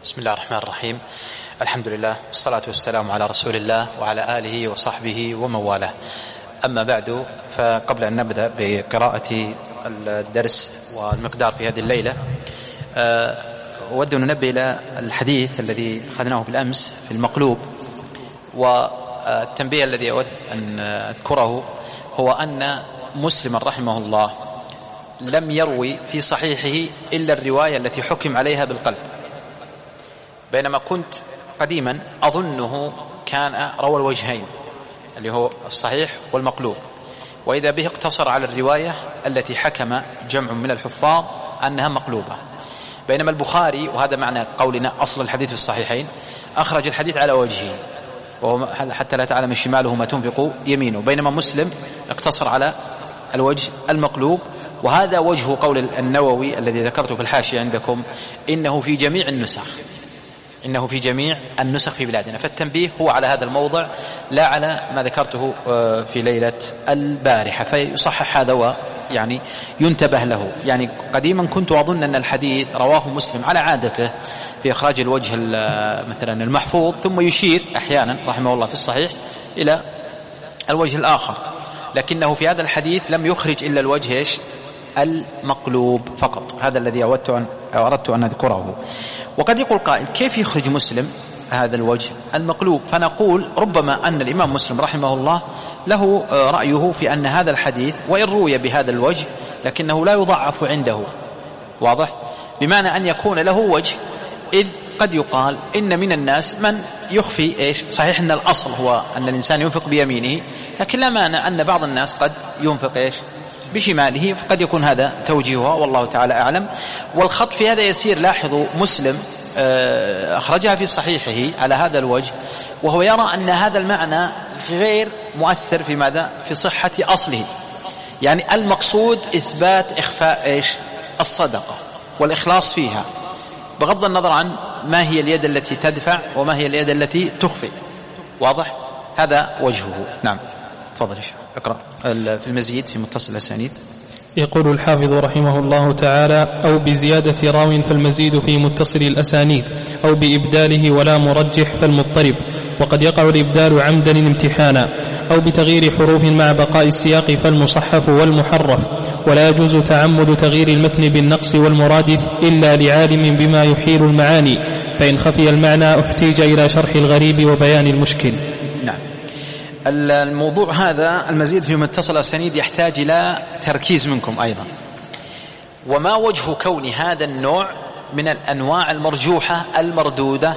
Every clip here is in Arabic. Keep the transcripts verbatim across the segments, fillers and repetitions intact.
بسم الله الرحمن الرحيم. الحمد لله والصلاة والسلام على رسول الله وعلى آله وصحبه ومن والاه. أما بعد، فقبل أن نبدأ بقراءة الدرس والمقدار في هذه الليلة، أود أن ننبه إلى الحديث الذي أخذناه بالأمس في المقلوب. والتنبيه الذي أود أن أذكره هو أن مسلم رحمه الله لم يروي في صحيحه إلا الرواية التي حكم عليها بالقلب، بينما كنت قديما أظنه كان روى الوجهين اللي هو الصحيح والمقلوب، وإذا به اقتصر على الرواية التي حكم جمع من الحفاظ أنها مقلوبة. بينما البخاري، وهذا معنى قولنا أصل الحديث في الصحيحين، أخرج الحديث على وجهه وهو حتى لا تعلم شماله ما تنفق يمينه، بينما مسلم اقتصر على الوجه المقلوب. وهذا وجه قول النووي الذي ذكرته في الحاشية عندكم، إنه في جميع النسخ إنه في جميع النسخ في بلادنا. فالتنبيه هو على هذا الموضع لا على ما ذكرته في ليلة البارحة، فيصحح هذا ويعني ينتبه له. يعني قديما كنت أظن أن الحديث رواه مسلم على عادته في إخراج الوجه مثلا المحفوظ، ثم يشير أحيانا رحمه الله في الصحيح إلى الوجه الآخر، لكنه في هذا الحديث لم يخرج إلا الوجه المقلوب فقط. هذا الذي أردت أن, أردت أن أذكره. وقد يقول قائل: كيف يخرج مسلم هذا الوجه المقلوب؟ فنقول: ربما أن الإمام مسلم رحمه الله له رأيه في أن هذا الحديث وإن روي بهذا الوجه لكنه لا يضعف عنده، واضح؟ بمعنى أن يكون له وجه، إذ قد يقال إن من الناس من يخفي إيش؟ صحيح أن الأصل هو أن الإنسان ينفق بيمينه، لكن لا مانع أن بعض الناس قد ينفق إيش؟ بشماله، فقد يكون هذا توجيهها والله تعالى أعلم. والخط في هذا يسير. لاحظوا مسلم أخرجها في صحيحه على هذا الوجه، وهو يرى أن هذا المعنى غير مؤثر في ماذا؟ في صحة أصله. يعني المقصود إثبات إخفاء إيش؟ الصدقة والإخلاص فيها، بغض النظر عن ما هي اليد التي تدفع وما هي اليد التي تخفي. واضح؟ هذا وجهه. نعم، تفضل شيخ اقرأ في المزيد في متصل الأسانيد. يقول الحافظ رحمه الله تعالى: أو بزيادة راو فالمزيد في متصل الأسانيد، أو بإبداله ولا مرجح فالمضطرب، وقد يقع الإبدال عمدا امتحانا، أو بتغيير حروف مع بقاء السياق فالمصحف والمحرف. ولا يجوز تعمد تغيير المتن بالنقص والمرادف إلا لعالم بما يحيل المعاني، فإن خفي المعنى احتيج إلى شرح الغريب وبيان المشكل. نعم، الموضوع هذا المزيد في متصل الأسانيد يحتاج إلى تركيز منكم أيضا. وما وجه كون هذا النوع من الأنواع المرجوحة المردودة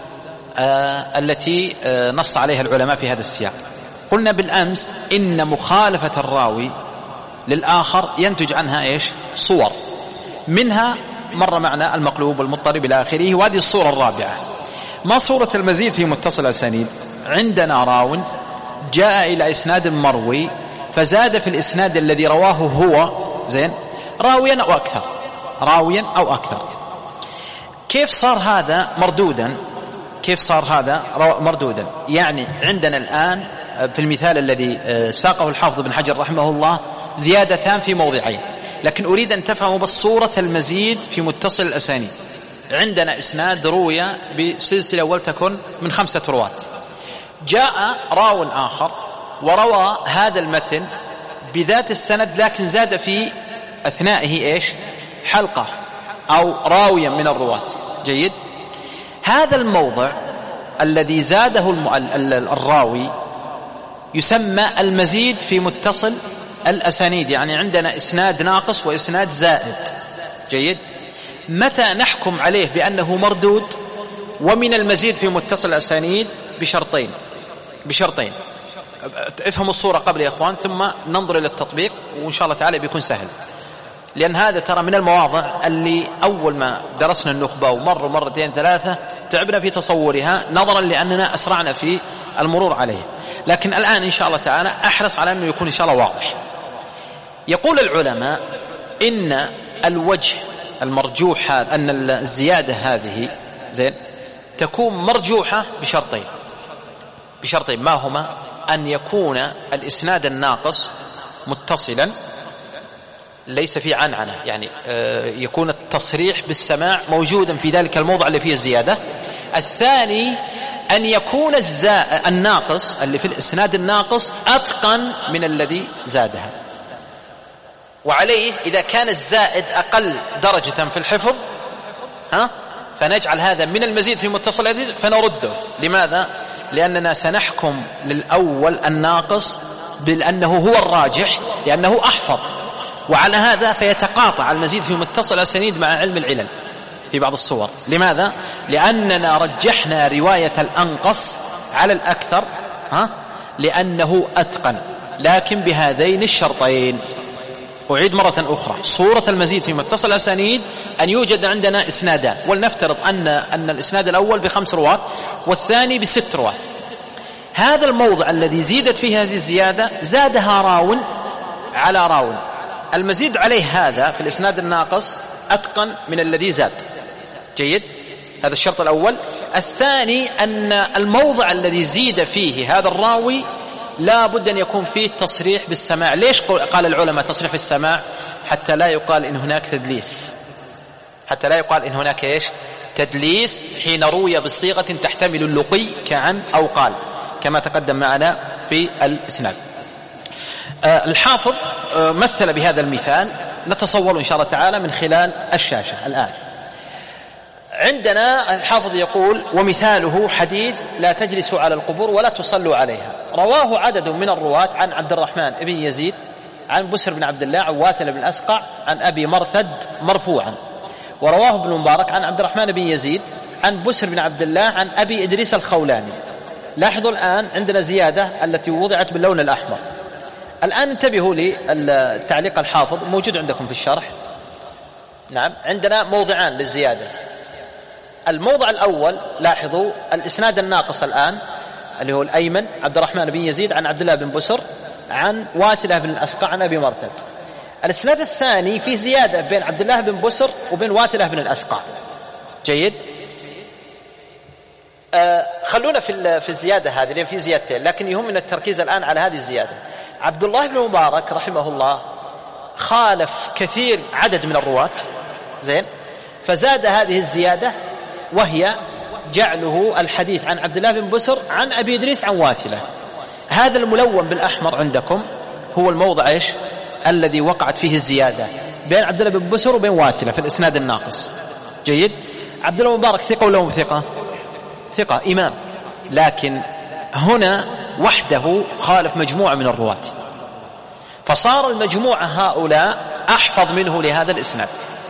آه التي آه نص عليها العلماء في هذا السياق؟ قلنا بالأمس إن مخالفة الراوي للآخر ينتج عنها إيش؟ صور، منها مر معنا المقلوب والمضطرب إلى آخره. وهذه الصورة الرابعة. ما صورة المزيد في متصل الأسانيد؟ عندنا راو جاء إلى إسناد مروي فزاد في الإسناد الذي رواه هو زين راويا أو أكثر راويا أو أكثر. كيف صار هذا مردودا؟ كيف صار هذا مردودا؟ يعني عندنا الآن في المثال الذي ساقه الحافظ بن حجر رحمه الله زيادتان في موضعين، لكن أريد أن تفهموا بالصورة المزيد في متصل الأسانيد. عندنا إسناد روي بسلسلة ولتكن من خمسة رواة، جاء راو آخر وروى هذا المتن بذات السند، لكن زاد في أثنائه إيش؟ حلقة أو راويا من الرواة. جيد. هذا الموضع الذي زاده الراوي يسمى المزيد في متصل الأسانيد. يعني عندنا إسناد ناقص وإسناد زائد. جيد. متى نحكم عليه بأنه مردود ومن المزيد في متصل الأسانيد؟ بشرطين بشرطين افهموا الصورة قبل يا أخوان، ثم ننظر إلى التطبيق وإن شاء الله تعالى بيكون سهل. لأن هذا ترى من المواضع اللي أول ما درسنا النخبة ومر مرتين ثلاثة تعبنا في تصورها، نظرا لأننا أسرعنا في المرور عليه. لكن الآن إن شاء الله تعالى أحرص على أنه يكون إن شاء الله واضح. يقول العلماء إن الوجه المرجوح أن الزيادة هذه زين تكون مرجوحة بشرطين بشرطين ما هما؟ أن يكون الإسناد الناقص متصلا، ليس فيه عنعنة، يعني يكون التصريح بالسماع موجودا في ذلك الموضع اللي فيه الزيادة. الثاني أن يكون الناقص اللي في الإسناد الناقص أتقن من الذي زادها، وعليه إذا كان الزائد أقل درجة في الحفظ ها فنجعل هذا من المزيد في متصل الحديث فنرده. لماذا؟ لأننا سنحكم للأول الناقص بأنه هو الراجح لأنه أحفظ، وعلى هذا فيتقاطع المزيد في متصل الأسانيد مع علم العلل في بعض الصور. لماذا؟ لأننا رجحنا رواية الأنقص على الأكثر ها لأنه أتقن، لكن بهذين الشرطين. أعيد مرة أخرى، صورة المزيد في متصل الأسانيد أن يوجد عندنا إسنادان، ولنفترض أن أن الإسناد الأول بخمس رواة والثاني بست رواة. هذا الموضع الذي زيدت فيه هذه الزيادة زادها راو على راو، المزيد عليه هذا في الإسناد الناقص أتقن من الذي زاد. جيد، هذا الشرط الأول. الثاني أن الموضع الذي زيد فيه هذا الراوي لا بد أن يكون فيه تصريح بالسماع. ليش قال العلماء تصريح بالسماع؟ حتى لا يقال إن هناك تدليس، حتى لا يقال إن هناك إيش تدليس حين روي بصيغة تحتمل اللقي كعن أو قال، كما تقدم معنا في الإسناد. آه الحافظ آه مثل بهذا المثال، نتصور إن شاء الله تعالى من خلال الشاشة الآن. عندنا الحافظ يقول: ومثاله حديث لا تجلسوا على القبور ولا تصلوا عليها، رواه عدد من الرواة عن عبد الرحمن بن يزيد عن بسر بن عبد الله عن واثل بن الأسقع عن أبي مرثد مرفوعا، ورواه ابن المبارك عن عبد الرحمن بن يزيد عن بسر بن عبد الله عن أبي إدريس الخولاني. لاحظوا الآن عندنا زيادة التي وضعت باللون الأحمر. الآن انتبهوا للتعليق الحافظ موجود عندكم في الشرح. نعم، عندنا موضعان للزيادة. الموضع الأول لاحظوا الإسناد الناقص الآن اللي هو الأيمن عبد الرحمن بن يزيد عن عبد الله بن بسر عن واثلة بن الأسقع عن أبي مرثد. الإسناد الثاني فيه زيادة بين عبد الله بن بسر وبين واثلة بن الأسقع. جيد، آه خلونا في في الزيادة هذه لأن في زيادتين، لكن يهمنا التركيز الآن على هذه الزيادة. عبد الله بن مبارك رحمه الله خالف كثير عدد من الرواة، زين، فزاد هذه الزيادة وهي جعله الحديث عن عبد الله بن بسر عن أبي إدريس عن واثلة. هذا الملون بالأحمر عندكم هو الموضع إيش الذي وقعت فيه الزيادة بين عبد الله بن بسر وبين واثلة في الإسناد الناقص. جيد، عبد الله بن مبارك ثقة ولا مو ثقة؟ ثقة، إمام، لكن هنا وحده خالف مجموعة من الرواة، فصار المجموعة هؤلاء أحفظ منه لهذا الإسناد.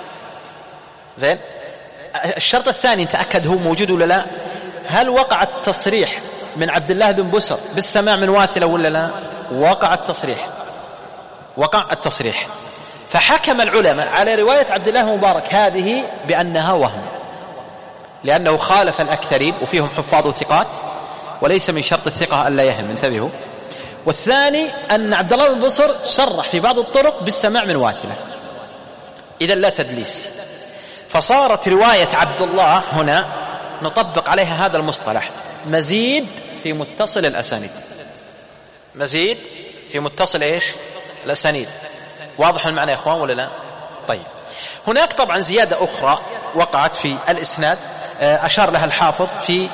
زين، الشرط الثاني نتأكد هو موجود ولا لا. هل وقع التصريح من عبد الله بن بسر بالسماع من واثلة ولا لا؟ وقع التصريح، وقع التصريح. فحكم العلماء على رواية عبد الله بن مبارك هذه بأنها وهم، لأنه خالف الأكثرين وفيهم حفاظ ثقات، وليس من شرط الثقة ألا يهم، انتبهوا. والثاني أن عبد الله بن بسر صرح في بعض الطرق بالسماع من واثلة، إذا لا تدليس. فصارت رواية عبد الله هنا نطبق عليها هذا المصطلح مزيد في متصل الأسانيد، مزيد في متصل إيش الأسانيد. واضح المعنى يا إخوان ولا لا؟ طيب، هناك طبعا زيادة أخرى وقعت في الإسناد أشار لها الحافظ في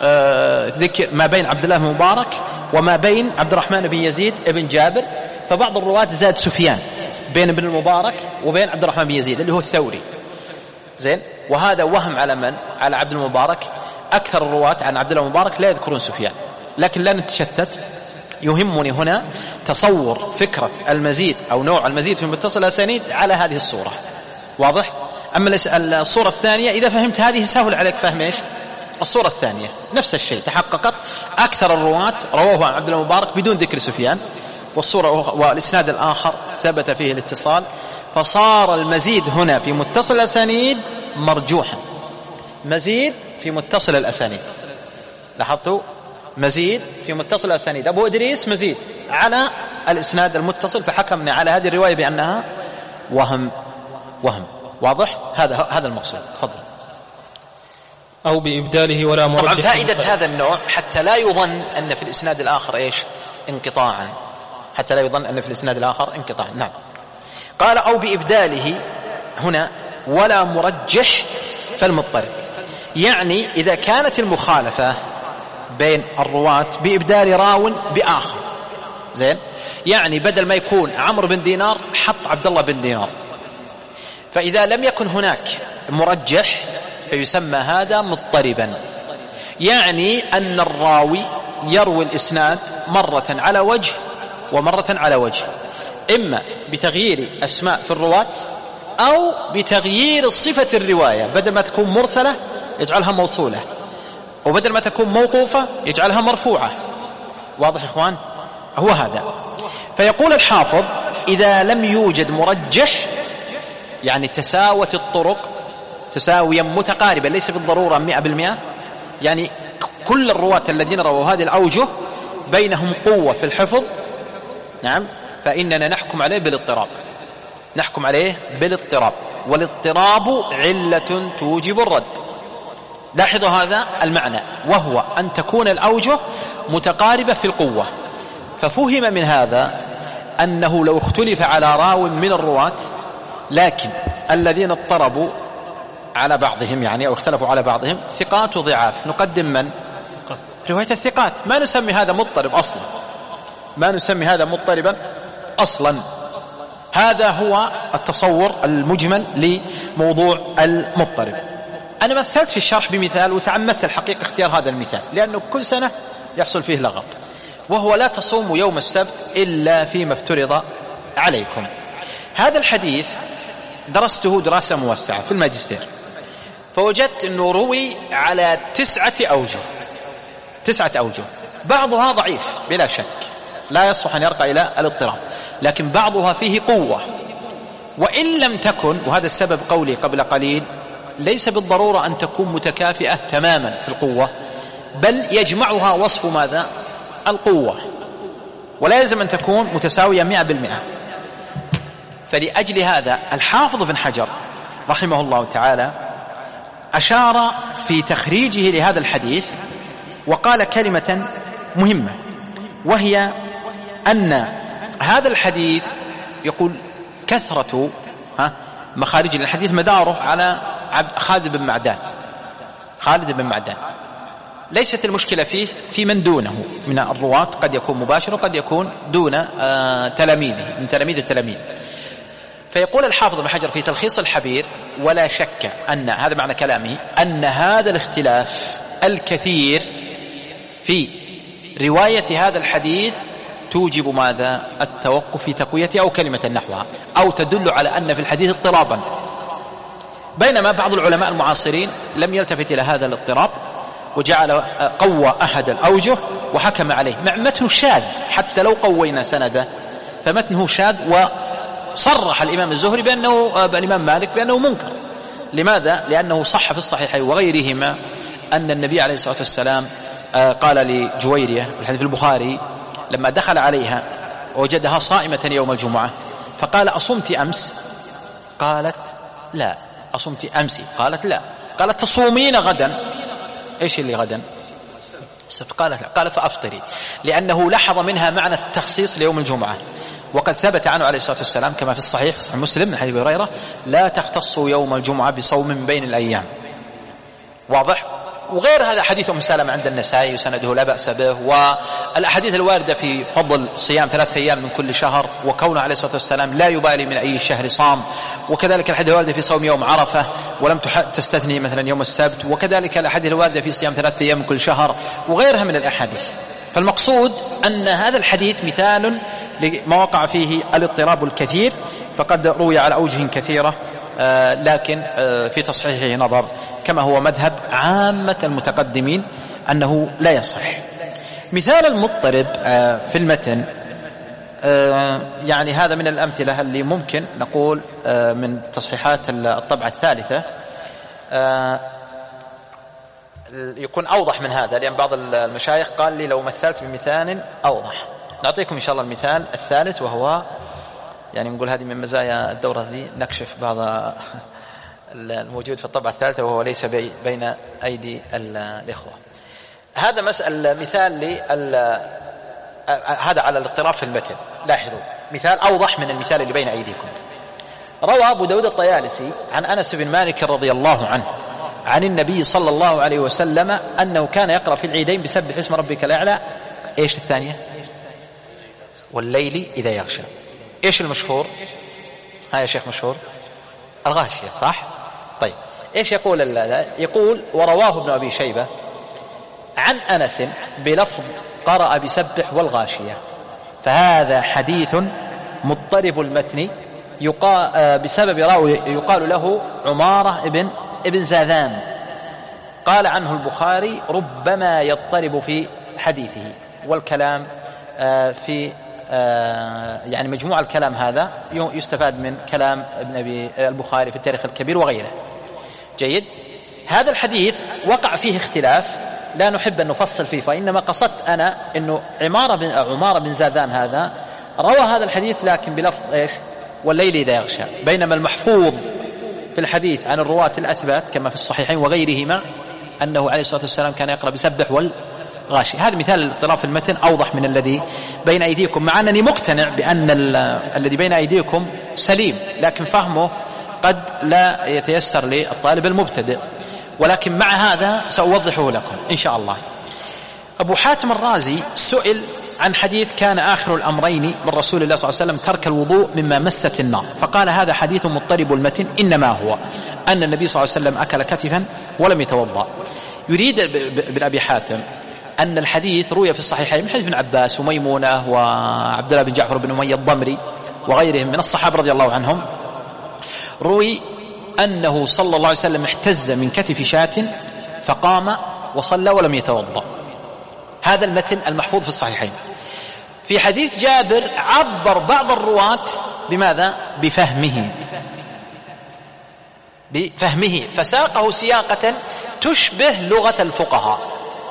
ذكر ما بين عبد الله بن مبارك وما بين عبد الرحمن بن يزيد ابن جابر. فبعض الرواة زاد سفيان بين ابن المبارك وبين عبد الرحمن بن يزيد اللي هو الثوري. زين، وهذا وهم على من؟ على عبد المبارك. أكثر الرواة عن عبد الله المبارك لا يذكرون سفيان، لكن لا نتشتت. يهمني هنا تصور فكرة المزيد أو نوع المزيد في متصل الأسانيد على هذه الصورة. واضح؟ أما الصورة الثانية إذا فهمت هذه سهل عليك فهم إيش الصورة الثانية. نفس الشيء، تحققت أكثر الرواة رواه عن عبد الله المبارك بدون ذكر سفيان، والصورة والإسناد الآخر ثبت فيه الاتصال، فصار المزيد هنا في متصل الأسانيد مرجوحا. مزيد في متصل الأسانيد، لاحظتوا؟ مزيد في متصل الأسانيد. أبو إدريس مزيد على الإسناد المتصل، فحكمنا على هذه الرواية بأنها وهم. وهم واضح؟ هذا هذا المقصود. تفضل. أو بإبداله ولا مرجح. طبعا فائدة هذا النوع حتى لا يظن أن في الإسناد الآخر إيش انقطاعا، حتى لا يظن أن في الإسناد الآخر انقطاعا. نعم. قال أو بإبداله هنا ولا مرجح فالمضطرب، يعني إذا كانت المخالفة بين الرواة بإبدال راو بآخر، زين، يعني بدل ما يكون عمرو بن دينار حط عبد الله بن دينار، فإذا لم يكن هناك مرجح فيسمى هذا مضطربا، يعني أن الراوي يروي الإسناد مرة على وجه ومرة على وجه، إما بتغيير أسماء في الرواة أو بتغيير صفة الرواية، بدل ما تكون مرسلة يجعلها موصولة، وبدل ما تكون موقوفة يجعلها مرفوعة. واضح يا إخوان؟ هو هذا. فيقول الحافظ إذا لم يوجد مرجح، يعني تساوت الطرق تساويا متقاربا، ليس بالضرورة مئة بالمئة، يعني كل الرواة الذين رووا هذه الأوجه بينهم قوة في الحفظ، نعم، فإننا نحكم عليه بالاضطراب، نحكم عليه بالاضطراب، والاضطراب علة توجب الرد. لاحظوا هذا المعنى، وهو أن تكون الأوجه متقاربة في القوة. ففهم من هذا أنه لو اختلف على راو من الرواة، لكن الذين اضطربوا على بعضهم يعني أو اختلفوا على بعضهم ثقات وضعاف، نقدم من؟ رواية الثقات. ما نسمي هذا مضطرب أصلا، ما نسمي هذا مضطربا أصلا. هذا هو التصور المجمل لموضوع المضطرب. أنا مثلت في الشرح بمثال، وتعمدت الحقيقة اختيار هذا المثال لأنه كل سنة يحصل فيه لغط، وهو لا تصوموا يوم السبت إلا فيما افترض عليكم. هذا الحديث درسته دراسة موسعة في الماجستير، فوجدت أنه روي على تسعة أوجه تسعة أوجه بعضها ضعيف بلا شك، لا يصلح أن يرقى إلى الاضطراب، لكن بعضها فيه قوة. وإن لم تكن، وهذا السبب قولي قبل قليل، ليس بالضرورة أن تكون متكافئة تماما في القوة، بل يجمعها وصف ماذا؟ القوة، ولا يلزم أن تكون متساوية مئة بالمئة. فلأجل هذا الحافظ بن حجر رحمه الله تعالى أشار في تخريجه لهذا الحديث وقال كلمة مهمة، وهي أن هذا الحديث يقول كثرة ها مخارج الحديث مداره على عبد خالد بن معدان خالد بن معدان ليست المشكلة فيه في من دونه من الرواة، قد يكون مباشر وقد يكون دون آه تلاميذه من تلاميذ التلاميذ. فيقول الحافظ بن حجر في تلخيص الحبير: ولا شك أن هذا معنى كلامه أن هذا الاختلاف الكثير في رواية هذا الحديث توجب ماذا؟ التوقف في تقويته أو كلمة نحوها، أو تدل على أن في الحديث اضطرابا. بينما بعض العلماء المعاصرين لم يلتفت إلى هذا الاضطراب وجعل قوى أحد الأوجه وحكم عليه مع متن شاذ، حتى لو قوينا سنده فمتنه شاذ. وصرح الإمام الزهري بأنه الإمام مالك بأنه منكر. لماذا؟ لأنه صح في الصحيحين وغيرهما أن النبي عليه الصلاة والسلام قال لجويرية الحديث في البخاري لما دخل عليها وجدها صائمة يوم الجمعة فقال: أصمت أمس؟ قالت: لا. أصمت أمسي؟ قالت: لا. قالت: تصومين غدا؟ إيش اللي غدا؟ السبت. قالت: لا. قال: فأفطري، لأنه لاحظ منها معنى التخصيص ليوم الجمعة. وقد ثبت عنه عليه الصلاة والسلام كما في الصحيح في صحيح مسلم من حديث أبي هريرة: لا تختصوا يوم الجمعة بصوم من بين الأيام. واضح؟ وغير هذا حديث أم سلمة عند النسائي وسنده لا بأس به، والأحاديث الواردة في فضل صيام ثلاثة أيام من كل شهر، وكونه عليه الصلاة والسلام لا يبالي من أي شهر صام، وكذلك الحديث الواردة في صوم يوم عرفة ولم تستثني مثلا يوم السبت، وكذلك الأحاديث الواردة في صيام ثلاثة أيام من كل شهر، وغيرها من الأحاديث. فالمقصود أن هذا الحديث مثال لما وقع فيه الاضطراب الكثير، فقد روي على أوجه كثيرة، آه لكن آه في تصحيحه نظر، كما هو مذهب عامة المتقدمين أنه لا يصح. مثال المضطرب آه في المتن، آه يعني هذا من الأمثلة اللي ممكن نقول آه من تصحيحات الطبعة الثالثة آه يكون أوضح من هذا، لأن بعض المشايخ قال لي لو مثلت بمثال أوضح. نعطيكم إن شاء الله المثال الثالث، وهو يعني نقول هذه من مزايا الدورة ذي، نكشف بعض الموجود في الطبعة الثالثة وهو ليس بين أيدي الإخوة. هذا مسألة مثال هذا على الاضطراب في المتن. لاحظوا مثال أوضح من المثال اللي بين أيديكم. روى أبو داود الطيالسي عن أنس بن مالك رضي الله عنه عن النبي صلى الله عليه وسلم أنه كان يقرأ في العيدين بسبح اسم ربك الأعلى. إيش الثانية؟ والليل إذا يغشى. إيش المشهور؟ ها يا شيخ مشهور الغاشية، صح؟ طيب إيش يقول الله؟ يقول ورواه ابن أبي شيبة عن أنس بلفظ قرأ بسبح والغاشية، فهذا حديث مضطرب المتن يقال بسبب راوي يقال له عمارة ابن ابن زاذان. قال عنه البخاري ربما يضطرب في حديثه، والكلام في يعني مجموع الكلام هذا يستفاد من كلام ابن أبي البخاري في التاريخ الكبير وغيره. جيد. هذا الحديث وقع فيه اختلاف لا نحب أن نفصل فيه، فإنما قصدت أنا أنه عمارة بن, عمارة بن زاذان هذا روى هذا الحديث لكن بلفظ إيش؟ والليل إذا يغشى، بينما المحفوظ في الحديث عن الرواة الأثبات كما في الصحيحين وغيرهما أنه عليه الصلاة والسلام كان يقرأ بسبح والغاشي. هذا مثال الاضطراب في المتن أوضح من الذي بين أيديكم، مع أنني مقتنع بأن الذي بين أيديكم سليم، لكن فهمه قد لا يتيسر للطالب المبتدئ، ولكن مع هذا سأوضحه لكم إن شاء الله. أبو حاتم الرازي سئل عن حديث كان آخر الأمرين من رسول الله صلى الله عليه وسلم ترك الوضوء مما مست النار، فقال هذا حديث مضطرب المتن، إنما هو أن النبي صلى الله عليه وسلم أكل كتفا ولم يتوضأ. يريد ابن أبي حاتم أن الحديث روي في الصحيحين من حديث ابن عباس وميمونة وعبد الله بن جعفر بن أمية الضمري وغيرهم من الصحابة رضي الله عنهم، روي أنه صلى الله عليه وسلم احتز من كتف شاة فقام وصلى ولم يتوضأ. هذا المتن المحفوظ في الصحيحين. في حديث جابر عبر بعض الرواة بماذا؟ بفهمه بفهمه فساقه سياقة تشبه لغة الفقهاء.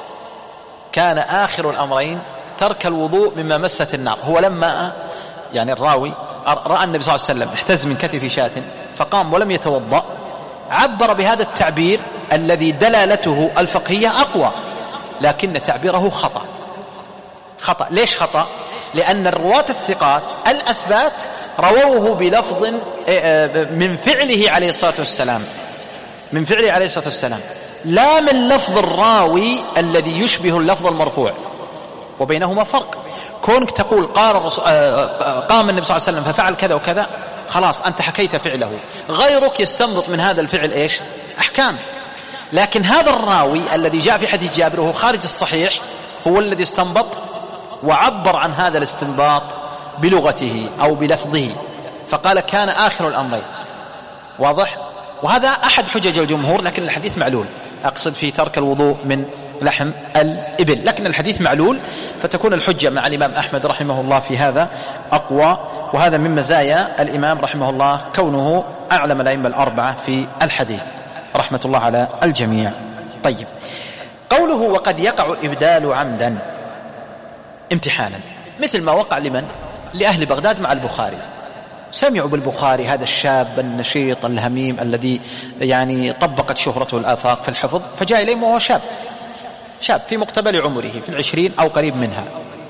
كان آخر الأمرين ترك الوضوء مما مست النار. هو لما يعني الراوي رأى النبي صلى الله عليه وسلم احتز من كتف شاة فقام ولم يتوضأ، عبر بهذا التعبير الذي دلالته الفقهية أقوى، لكن تعبيره خطأ. خطأ. ليش خطأ؟ لأن الرواة الثقات الأثبات رووه بلفظ من فعله عليه الصلاة والسلام من فعله عليه الصلاة والسلام لا من لفظ الراوي الذي يشبه اللفظ المرفوع، وبينهما فرق. كونك تقول قال الرسول قام النبي صلى الله عليه وسلم ففعل كذا وكذا، خلاص أنت حكيت فعله، غيرك يستنبط من هذا الفعل إيش؟ أحكام. لكن هذا الراوي الذي جاء في حديث جابر وهو خارج الصحيح هو الذي استنبط وعبر عن هذا الاستنباط بلغته أو بلفظه، فقال كان آخر الأمرين. واضح؟ وهذا أحد حجج الجمهور، لكن الحديث معلول، أقصد في ترك الوضوء من لحم الإبل، لكن الحديث معلول، فتكون الحجة مع الإمام أحمد رحمه الله في هذا أقوى. وهذا من مزايا الإمام رحمه الله كونه أعلم الأئمة الأربعة في الحديث رحمة الله على الجميع. طيب، قوله وقد يقع إبدال عمدا امتحانا، مثل ما وقع لمن؟ لأهل بغداد مع البخاري. سمعوا بالبخاري هذا الشاب النشيط الهميم الذي يعني طبقت شهرته الآفاق في الحفظ، فجاء إليهم وهو شاب شاب في مقتبل عمره في العشرين أو قريب منها،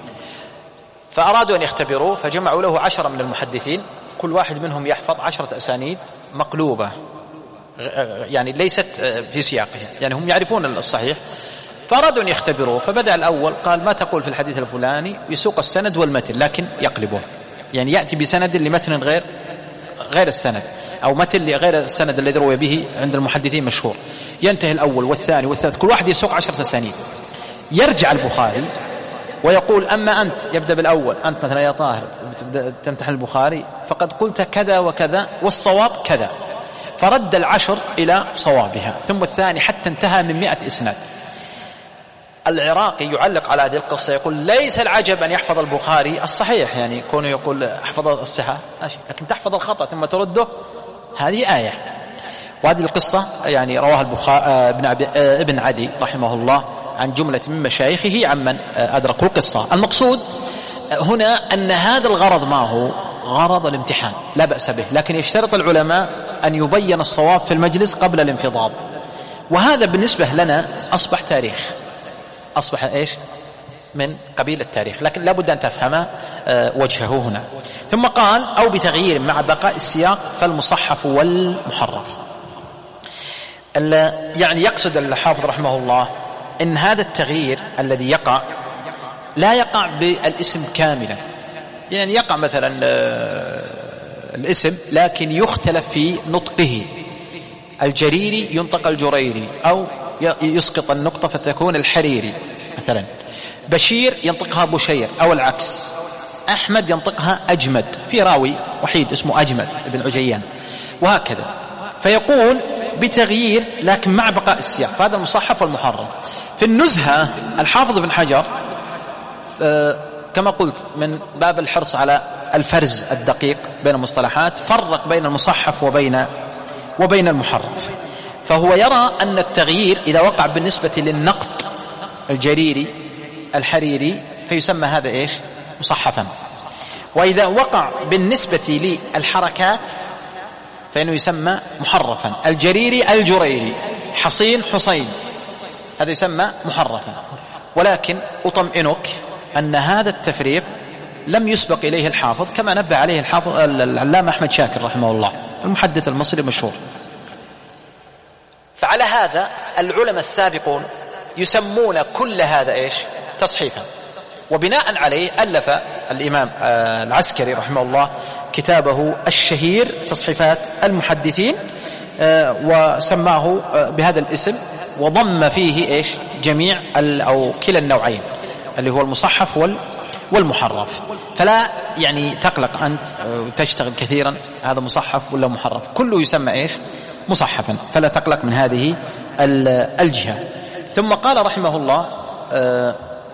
فأرادوا أن يختبروه، فجمعوا له عشرة من المحدثين، كل واحد منهم يحفظ عشرة أسانيد مقلوبة يعني ليست في سياقها، يعني هم يعرفون الصحيح، فأرادوا أن يختبروه. فبدأ الأول قال ما تقول في الحديث الفلاني، يسوق السند والمتن لكن يقلبه، يعني يأتي بسند لمتن غير غير السند، أو متن لغير السند الذي روي به عند المحدثين مشهور. ينتهي الأول والثاني والثالث، كل واحد يسوق عشرة أسانيد. يرجع البخاري ويقول أما أنت، يبدأ بالأول، أنت مثلا يا طاهر تمتحن البخاري فقد قلت كذا وكذا والصواب كذا، فرد العشر إلى صوابها، ثم الثاني حتى انتهى من مئة إسناد. العراقي يعلق على هذه القصة يقول ليس العجب أن يحفظ البخاري الصحيح، يعني كونه يقول احفظ الصحة لكن تحفظ الخطأ ثم ترده، هذه آية. وهذه القصة يعني رواها البخاري ابن, ابن عدي رحمه الله عن جملة من مشايخه عمن أدركوا القصة. المقصود هنا أن هذا الغرض ما هو غرض الامتحان لا بأس به، لكن يشترط العلماء أن يبين الصواب في المجلس قبل الانفضاض، وهذا بالنسبة لنا أصبح تاريخ، أصبح إيش؟ من قبيل التاريخ، لكن لا بد أن تفهم وجهه هنا. ثم قال أو بتغيير مع بقاء السياق فالمصحف والمحرف. يعني يقصد الحافظ رحمه الله إن هذا التغيير الذي يقع لا يقع بالاسم كاملا، يعني يقع مثلا الاسم لكن يختلف في نطقه، الجريري ينطق الجريري أو يسقط النقطة فتكون الحريري مثلا، بشير ينطقها بشير أو العكس، أحمد ينطقها أجمد، في راوي وحيد اسمه أجمد ابن عجيان، وهكذا. فيقول بتغيير لكن مع بقاء السياق، فهذا المصحف والمحرف. في النزهة الحافظ بن حجر كما قلت من باب الحرص على الفرز الدقيق بين المصطلحات فرق بين المصحف وبين وبين المحرف، فهو يرى أن التغيير إذا وقع بالنسبة للنقط الجريري الحريري فيسمى هذا إيش؟ مصحفا، وإذا وقع بالنسبة للحركات فإنه يسمى محرفا، الجريري الجريري، حصين حصين، هذا يسمى محرفا. ولكن أطمئنك أن هذا التفريق لم يسبق إليه الحافظ كما نبه عليه الحافظ العلامة أحمد شاكر رحمه الله المحدث المصري المشهور. فعلى هذا العلماء السابقون يسمون كل هذا إيش؟ تصحيفا، وبناء عليه ألف الإمام العسكري رحمه الله كتابه الشهير تصحيفات المحدثين، وسماه بهذا الاسم وضم فيه إيش؟ جميع أو كلا النوعين اللي هو المصحف والمحرف. فلا يعني تقلق أنت وتشتغل كثيرا هذا مصحف ولا محرف، كله يسمى إيش؟ مصحفا، فلا تقلق من هذه الجهة. ثم قال رحمه الله آه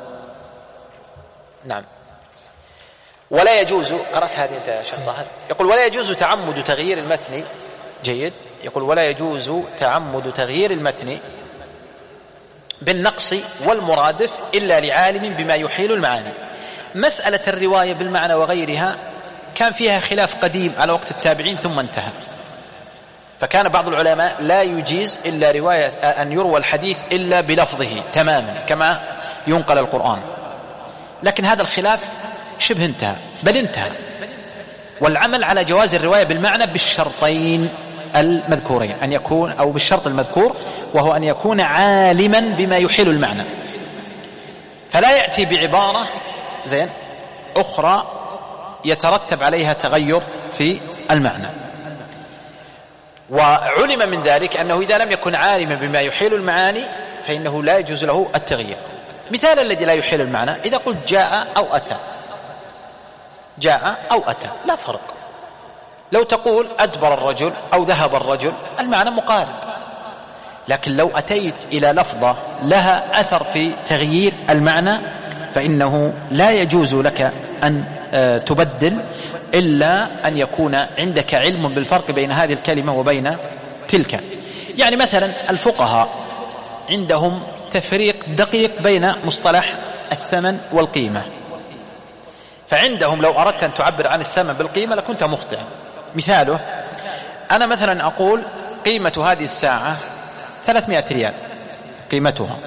نعم ولا يجوز، قرأت هذه انت يا شيخ طاهر، يقول ولا يجوز تعمد تغيير المتن، جيد، يقول ولا يجوز تعمد تغيير المتن بالنقص والمرادف إلا لعالم بما يحيل المعاني. مسألة الرواية بالمعنى وغيرها كان فيها خلاف قديم على وقت التابعين ثم انتهى، فكان بعض العلماء لا يجيز إلا رواية أن يروى الحديث إلا بلفظه تماما كما ينقل القرآن، لكن هذا الخلاف شبه انتهى بل انتهى، والعمل على جواز الرواية بالمعنى بالشرطين المذكورين، أن يكون أو بالشرط المذكور وهو أن يكون عالما بما يحيل المعنى، فلا يأتي بعبارة زين أخرى يترتب عليها تغير في المعنى. وعلم من ذلك أنه إذا لم يكن عالما بما يحيل المعاني فإنه لا يجوز له التغيير. مثال الذي لا يحيل المعنى إذا قلت جاء أو أتى، جاء أو أتى لا فرق. لو تقول أدبر الرجل أو ذهب الرجل المعنى مقارب، لكن لو أتيت إلى لفظة لها أثر في تغيير المعنى فإنه لا يجوز لك أن تبدل إلا أن يكون عندك علم بالفرق بين هذه الكلمة وبين تلك. يعني مثلا الفقهاء عندهم تفريق دقيق بين مصطلح الثمن والقيمة، فعندهم لو أردت أن تعبر عن الثمن بالقيمة لكنت مخطئا. مثاله أنا مثلا أقول قيمة هذه الساعة ثلاثمائة ريال قيمتها،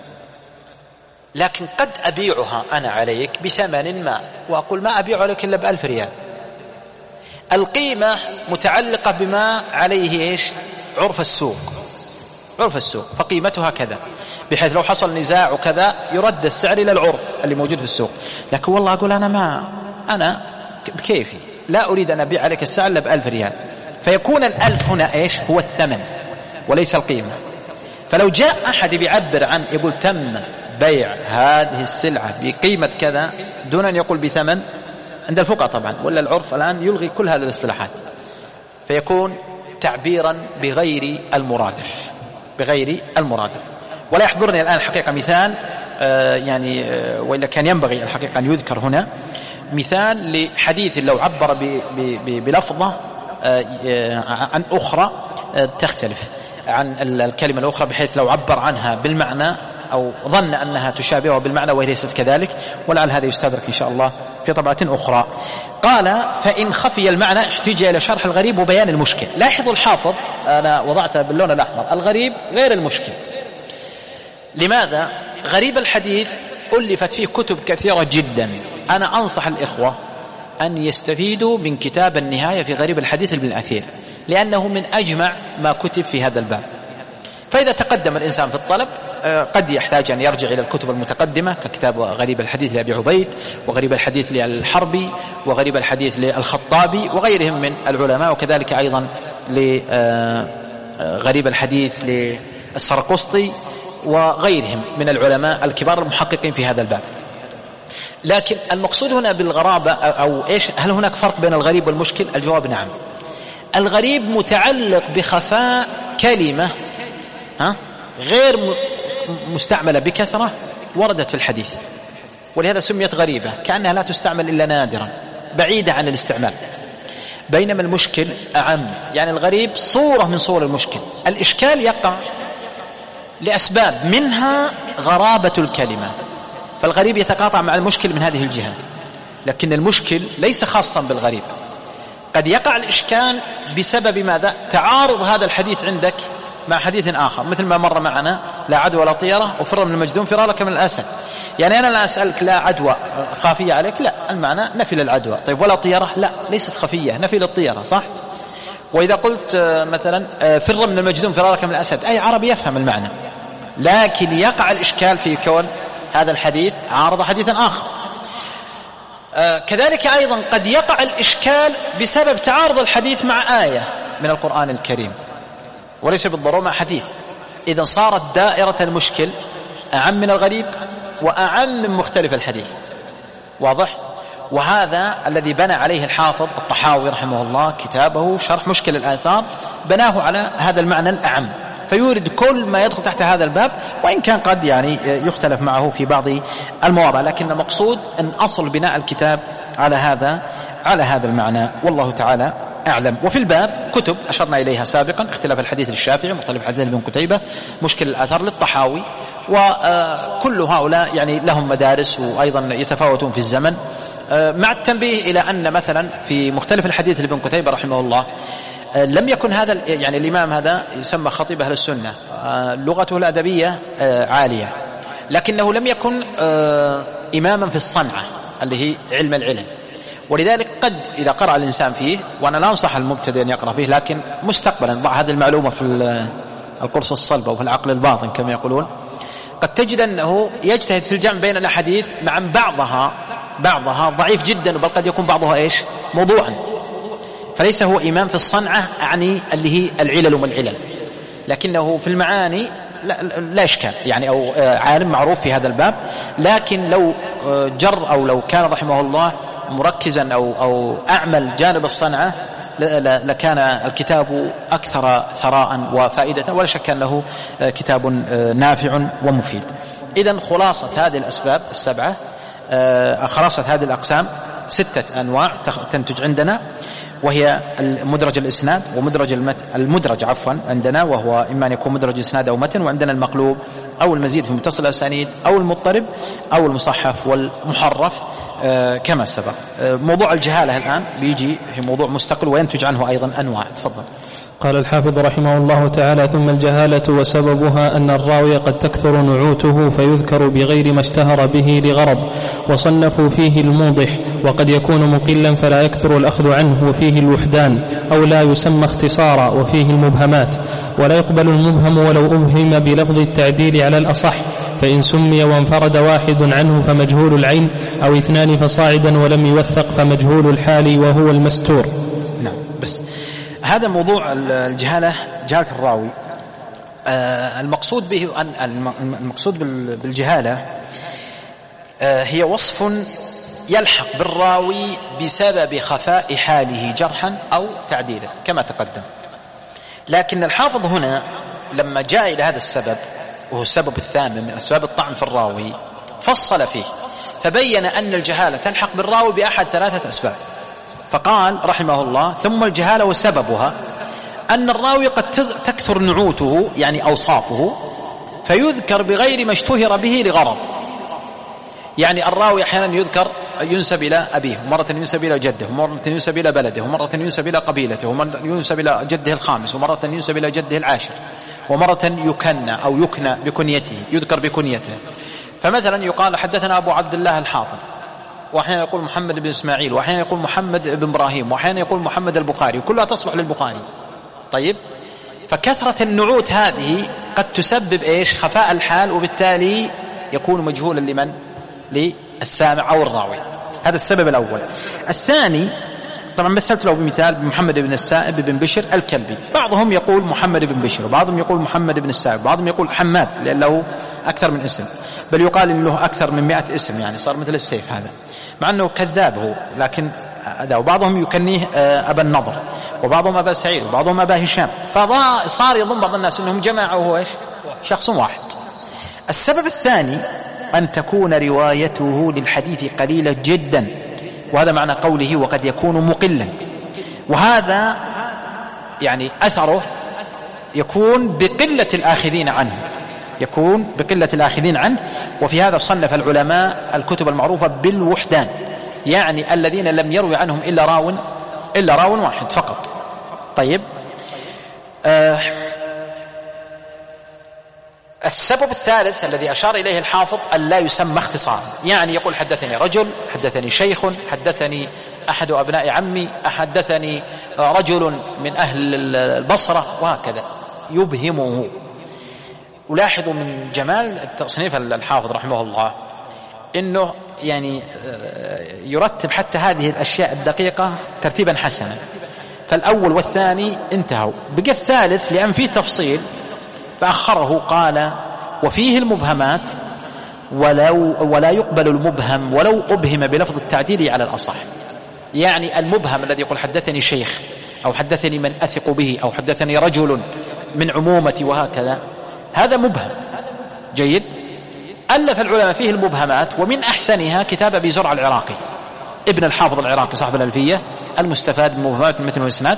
لكن قد أبيعها أنا عليك بثمن ما وأقول ما أبيع عليك إلا بألف ريال. القيمة متعلقة بما عليه إيش؟ عرف السوق، عرف السوق، فقيمتها كذا، بحيث لو حصل نزاع وكذا يرد السعر إلى العرف اللي موجود في السوق. لكن والله أقول أنا ما أنا بكيفي لا أريد أن أبيع عليك الساعة إلا بألف ريال، فيكون الألف هنا إيش؟ هو الثمن وليس القيمة. فلو جاء أحد بيعبر عن يقول تم بيع هذه السلعة بقيمة كذا دون أن يقول بثمن عند الفقهاء طبعا، ولا العرف الآن يلغي كل هذه الاصطلاحات، فيكون تعبيرا بغير المرادف بغير المرادف. ولا يحضرني الآن حقيقة مثال آه يعني آه وإلا كان ينبغي الحقيقة أن يذكر هنا مثال لحديث لو عبر بلفظة آه عن أخرى آه تختلف عن الكلمة الأخرى، بحيث لو عبر عنها بالمعنى أو ظن أنها تشابهها بالمعنى وهي ليست كذلك، ولعل هذا يستدرك إن شاء الله في طبعة أخرى. قال فإن خفي المعنى احتاج إلى شرح الغريب وبيان المشكل. لاحظوا الحافظ أنا وضعتها باللون الأحمر، الغريب غير المشكل. لماذا؟ غريب الحديث ألفت فيه كتب كثيرة جدا. أنا أنصح الإخوة أن يستفيدوا من كتاب النهاية في غريب الحديث لابن الأثير، لأنه من أجمع ما كتب في هذا الباب. فإذا تقدم الإنسان في الطلب قد يحتاج أن يرجع إلى الكتب المتقدمة ككتاب غريب الحديث لأبي عبيد، وغريب الحديث للحربي، وغريب الحديث للخطابي وغيرهم من العلماء، وكذلك أيضا لغريب الحديث للسرقسطي وغيرهم من العلماء الكبار المحققين في هذا الباب. لكن المقصود هنا بالغرابة أو إيش، هل هناك فرق بين الغريب والمشكل؟ الجواب نعم. الغريب متعلق بخفاء كلمة ها غير مستعملة بكثرة وردت في الحديث، ولهذا سميت غريبة، كأنها لا تستعمل إلا نادرا بعيدة عن الاستعمال. بينما المشكل أعم، يعني الغريب صورة من صور المشكل. الإشكال يقع لأسباب، منها غرابة الكلمة، فالغريب يتقاطع مع المشكل من هذه الجهة، لكن المشكل ليس خاصا بالغريب. قد يقع الإشكال بسبب ماذا؟ تعارض هذا الحديث عندك مع حديث آخر، مثل ما مر معنا لا عدوى ولا طيرة وفر من المجذوم فرارك من الأسد. يعني أنا لا أسألك لا عدوى خافية عليك، لا، المعنى نفي للعدوى. طيب ولا طيرة؟ لا، ليست خفية، نفي للطيرة، صح؟ وإذا قلت مثلا فر من المجذوم فرارك من الأسد، أي عربي يفهم المعنى، لكن يقع الإشكال في كون هذا الحديث عارض حديثا آخر. كذلك أيضا قد يقع الإشكال بسبب تعارض الحديث مع آية من القرآن الكريم، وليس بالضرورة مع حديث. إذن صارت دائرة المشكل أعم من الغريب وأعم من مختلف الحديث. واضح؟ وهذا الذي بنى عليه الحافظ الطحاوي رحمه الله كتابه شرح مشكل الآثار، بناه على هذا المعنى الأعم، فيورد كل ما يدخل تحت هذا الباب، وإن كان قد يعني يختلف معه في بعض المواضع، لكن المقصود أن أصل بناء الكتاب على هذا على هذا المعنى، والله تعالى أعلم. وفي الباب كتب أشرنا إليها سابقا، اختلاف الحديث للشافعي، مختلف الحديث لابن قتيبة، مشكل الآثار للطحاوي، وكل هؤلاء يعني لهم مدارس وأيضا يتفاوتون في الزمن، مع التنبيه إلى أن مثلا في مختلف الحديث لابن قتيبة رحمه الله لم يكن هذا يعني الإمام هذا يسمى خطيب أهل السنة، لغته الأدبية عالية، لكنه لم يكن إماما في الصنعة اللي هي علم العلم، ولذلك قد إذا قرأ الإنسان فيه، وأنا لا أنصح المبتدئ أن يقرأ فيه، لكن مستقبلا ضع هذه المعلومة في القرص الصلب أو في العقل الباطن كما يقولون، قد تجد أنه يجتهد في الجمع بين الأحاديث مع بعضها بعضها ضعيف جدا، بل قد يكون بعضها إيش موضوعا، فليس هو إمام في الصنعة أعني اللي هي العلل والعلل، لكنه في المعاني لا, لا إشكال يعني، أو عالم معروف في هذا الباب. لكن لو جر أو لو كان رحمه الله مركزا أو, أو أعمل جانب الصنعة لكان الكتاب أكثر ثراء وفائدة، ولا شك أنه كتاب نافع ومفيد. إذن خلاصة هذه الأسباب السبعة، خلاصة هذه الأقسام ستة أنواع تنتج عندنا، وهي المدرج الإسناد ومدرج المتن، المدرج عفوا عندنا وهو إما أن يكون مدرج إسناد أو متن، وعندنا المقلوب أو المزيد في متصل الأسانيد أو المضطرب أو المصحف والمحرف آه كما سبق. آه موضوع الجهالة الآن بيجي في موضوع مستقل وينتج عنه أيضا أنواع. تفضل. قال الحافظ رحمه الله تعالى: ثم الجهالة وسببها أن الراوي قد تكثر نعوته فيذكر بغير ما اشتهر به لغرض، وصنفوا فيه الموضح، وقد يكون مقلا فلا يكثر الأخذ عنه، وفيه الوحدان، أو لا يسمى اختصارا، وفيه المبهمات، ولا يقبل المبهم ولو أبهم بلفظ التعديل على الأصح، فإن سمي وانفرد واحد عنه فمجهول العين، أو اثنان فصاعدا ولم يوثق فمجهول الحال وهو المستور. نعم، بس هذا موضوع الجهالة، جهالة الراوي. آه المقصود به أن المقصود بالجهالة آه هي وصف يلحق بالراوي بسبب خفاء حاله جرحا أو تعديلا كما تقدم. لكن الحافظ هنا لما جاء إلى هذا السبب، وهو السبب الثامن من أسباب الطعن في الراوي، فصل فيه فبين أن الجهالة تلحق بالراوي بأحد ثلاثة أسباب. فقال رحمه الله: ثم الجهالة وسببها أن الراوي قد تكثر نعوته يعني أوصافه فيذكر بغير ما اشتهر به لغرض. يعني الراوي أحيانا يذكر ينسب إلى أبيه، ومرة ينسب إلى جده، ومرة ينسب إلى بلده، ومرة ينسب إلى قبيلته، ومرة ينسب إلى جده الخامس، ومرة ينسب إلى جده العاشر، ومرة يكنى أو يكنى بكنيته، يذكر بكنيته. فمثلا يقال حدثنا أبو عبد الله الحافظ، وأحيانا يقول محمد بن إسماعيل، وأحيانا يقول محمد بن إبراهيم، وأحيانا يقول محمد البخاري، وكلها تصلح للبخاري. طيب، فكثرة النعوت هذه قد تسبب إيش؟ خفاء الحال، وبالتالي يكون مجهولا لمن؟ للسامع أو الراوي. هذا السبب الأول. الثاني، طبعا مثلت له بمثال بمحمد بن السائب بن بشر الكلبي، بعضهم يقول محمد بن بشر، وبعضهم يقول محمد بن السائب، وبعضهم يقول حماد لأن له أكثر من اسم، بل يقال إن له أكثر من مئة اسم، يعني صار مثل السيف هذا، مع أنه كذاب هو، لكن هذا. وبعضهم يكنيه أبا النضر، وبعضهم أبا سعيد، وبعضهم أبا هشام، فصار يظن بعض الناس أنهم جماعة وهو إيش؟ شخص واحد. السبب الثاني أن تكون روايته للحديث قليلة جدا، وهذا معنى قوله وقد يكون مقلا، وهذا يعني أثره يكون بقلة الآخذين عنه، يكون بقلة الآخذين عنه. وفي هذا صنف العلماء الكتب المعروفة بالوحدان، يعني الذين لم يروي عنهم إلا راو إلا راو واحد فقط. طيب، آه السبب الثالث الذي أشار إليه الحافظ أن لا يسمى اختصارا، يعني يقول حدثني رجل، حدثني شيخ، حدثني أحد أبناء عمي، حدثني رجل من أهل البصرة، وهكذا يبهمه. ألاحظ من جمال تصنيف الحافظ رحمه الله إنه يعني يرتب حتى هذه الأشياء الدقيقة ترتيبا حسنا، فالأول والثاني انتهوا، بقى الثالث لأن فيه تفصيل فأخره، قال وفيه المبهمات ولو ولا يقبل المبهم ولو أبهم بلفظ التعديل على الأصح. يعني المبهم الذي يقول حدثني شيخ، أو حدثني من أثق به، أو حدثني رجل من عمومتي، وهكذا، هذا مبهم. جيد. ألف العلماء فيه المبهمات، ومن أحسنها كتاب أبي زرع العراقي ابن الحافظ العراقي صاحب الألفية، المستفاد من مبهمات المتن والإسناد.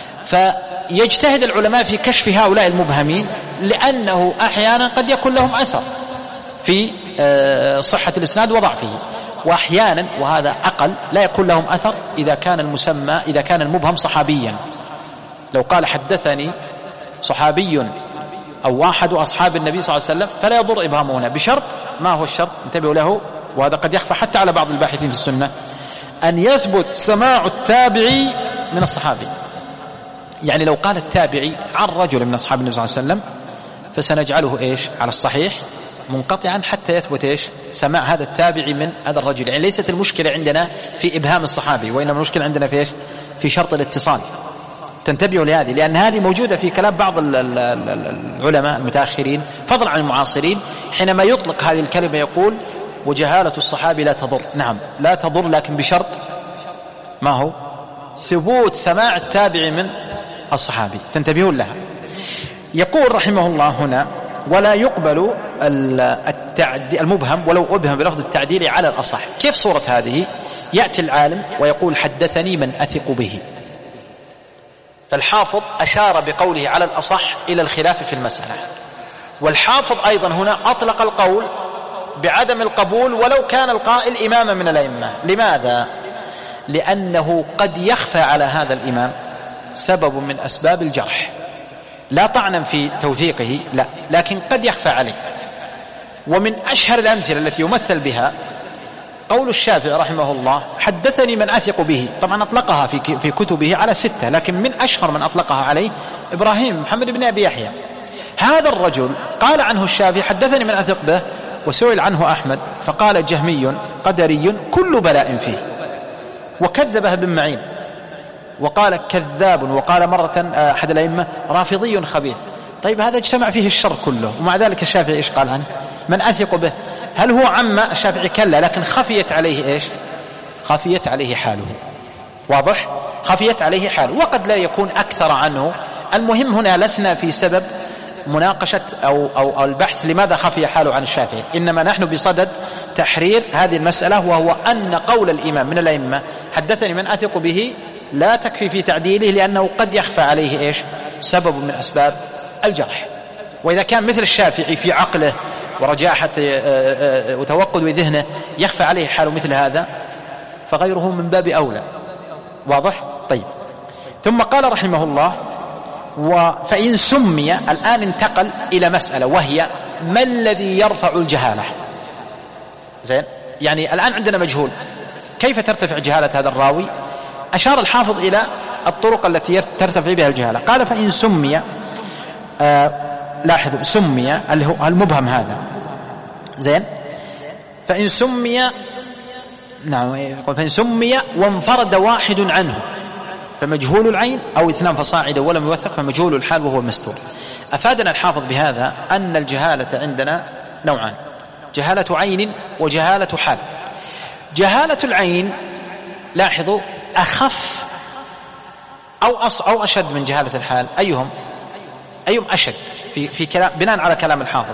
فيجتهد العلماء في كشف هؤلاء المبهمين، لأنه أحيانا قد يكون لهم أثر في صحة الإسناد وضعفه، وأحيانا وهذا أقل لا يكون لهم أثر إذا كان المسمى إذا كان المبهم صحابيا. لو قال حدثني صحابي أو واحد أصحاب النبي صلى الله عليه وسلم فلا يضر إبهامه هنا، بشرط، ما هو الشرط؟ انتبهوا له، وهذا قد يخفى حتى على بعض الباحثين في السنة، أن يثبت سماع التابعي من الصحابي. يعني لو قال التابعي عن رجل من أصحاب النبي صلى الله عليه وسلم فسنجعله إيش على الصحيح منقطعا حتى يثبت إيش سماع هذا التابعي من هذا الرجل. يعني ليست المشكلة عندنا في إبهام الصحابي، وإنما المشكلة عندنا في إيش؟ في شرط الاتصال. تنتبهوا لهذه، لأن هذه موجودة في كلام بعض العلماء المتأخرين فضلا عن المعاصرين، حينما يطلق هذه الكلمة يقول وجهالة الصحابي لا تضر. نعم لا تضر، لكن بشرط، ما هو؟ ثبوت سماع التابع من الصحابي. تنتبهون لها. يقول رحمه الله هنا ولا يقبل المبهم ولو أبهم بلفظ التعديل على الأصح. كيف صورة هذه؟ يأتي العالم ويقول حدثني من أثق به، فالحافظ أشار بقوله على الأصح إلى الخلاف في المسألة، والحافظ أيضا هنا أطلق القول بعدم القبول ولو كان القائل إماما من الأئمة. لماذا؟ لأنه قد يخفى على هذا الإمام سبب من أسباب الجرح، لا طعنا في توثيقه لا، لكن قد يخفى عليه. ومن أشهر الأمثلة التي يمثل بها قول الشافعي رحمه الله حدثني من أثق به. طبعا أطلقها في في كتبه على ستة، لكن من أشهر من أطلقها عليه إبراهيم محمد بن أبي يحيى. هذا الرجل قال عنه الشافعي حدثني من أثق به، وسئل عنه أحمد فقال جهمي قدري كل بلاء فيه، وكذبه ابن معين وقال كذاب، وقال مرة أحد الأئمة رافضي خبيث. طيب هذا اجتمع فيه الشر كله، ومع ذلك الشافعي إيش قال عنه؟ من أثق به. هل هو عم الشافعي؟ كلا، لكن خفيت عليه إيش؟ خفيت عليه حاله. واضح؟ خفيت عليه حاله، وقد لا يكون أكثر عنه. المهم هنا لسنا في سبب مناقشة أو, أو, أو البحث لماذا خفي حاله عن الشافعي، إنما نحن بصدد تحرير هذه المسألة، وهو أن قول الإمام من الأئمة حدثني من أثق به لا تكفي في تعديله، لأنه قد يخفى عليه إيش؟ سبب من أسباب الجرح. وإذا كان مثل الشافعي في عقله ورجاحة وتوقد ذهنه يخفى عليه حال مثل هذا، فغيره من باب أولى. واضح؟ طيب. ثم قال رحمه الله فإن سمي، الآن انتقل إلى مسألة وهي ما الذي يرفع الجهالة. زين، يعني الآن عندنا مجهول، كيف ترتفع جهالة هذا الراوي؟ أشار الحافظ إلى الطرق التي ترتفع بها الجهالة. قال فإن سمي، آه لاحظوا سمي اللي هو المبهم هذا، زين، فإن سمي، نعم يقول فإن سمي وانفرد واحد عنه فمجهول العين، أو اثنان فصاعدا ولم يوثق فمجهول الحال وهو المستور. أفادنا الحافظ بهذا أن الجهالة عندنا نوعان، جهالة عين وجهالة حال. جهالة العين لاحظوا أخف أو أص أو أشد من جهالة الحال، أيهم أيهم أشد في في كلام بناء على كلام الحافظ؟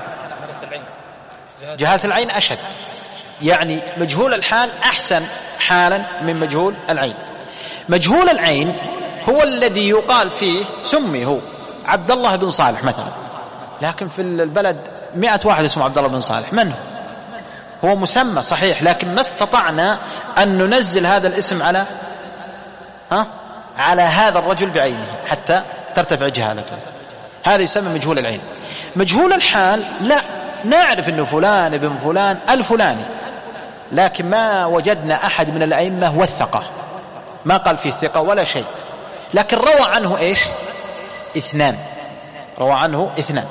جهالة العين أشد، يعني مجهول الحال أحسن حالا من مجهول العين. مجهول العين هو الذي يقال فيه سمي هو عبد الله بن صالح مثلا، لكن في البلد مئة واحد اسمه عبد الله بن صالح، من هو؟ هو مسمى صحيح، لكن ما استطعنا أن ننزل هذا الاسم على ها على هذا الرجل بعينه حتى ترتفع جهالته. هذا يسمى مجهول العين. مجهول الحال لا، نعرف أنه فلان ابن فلان الفلاني، لكن ما وجدنا أحد من الأئمة وثقه، ما قال فيه ثقة ولا شيء، لكن روى عنه إيش؟ اثنان، روى عنه اثنان،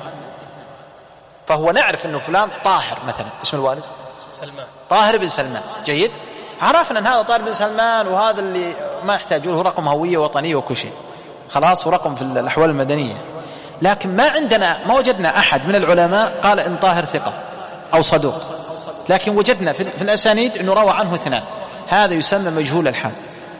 فهو نعرف أنه فلان طاهر مثلا، اسم الوالد سلمان، طاهر بن سلمان، جيد، عرفنا أن هذا طاهر بن سلمان، وهذا اللي ما يحتاج له رقم هوية وطنية وكل شيء، خلاص ورقم في الأحوال المدنية، لكن ما عندنا ما وجدنا أحد من العلماء قال إن طاهر ثقة أو صدوق، لكن وجدنا في الأسانيد أنه روى عنه اثنان، هذا يسمى مجهول الحال.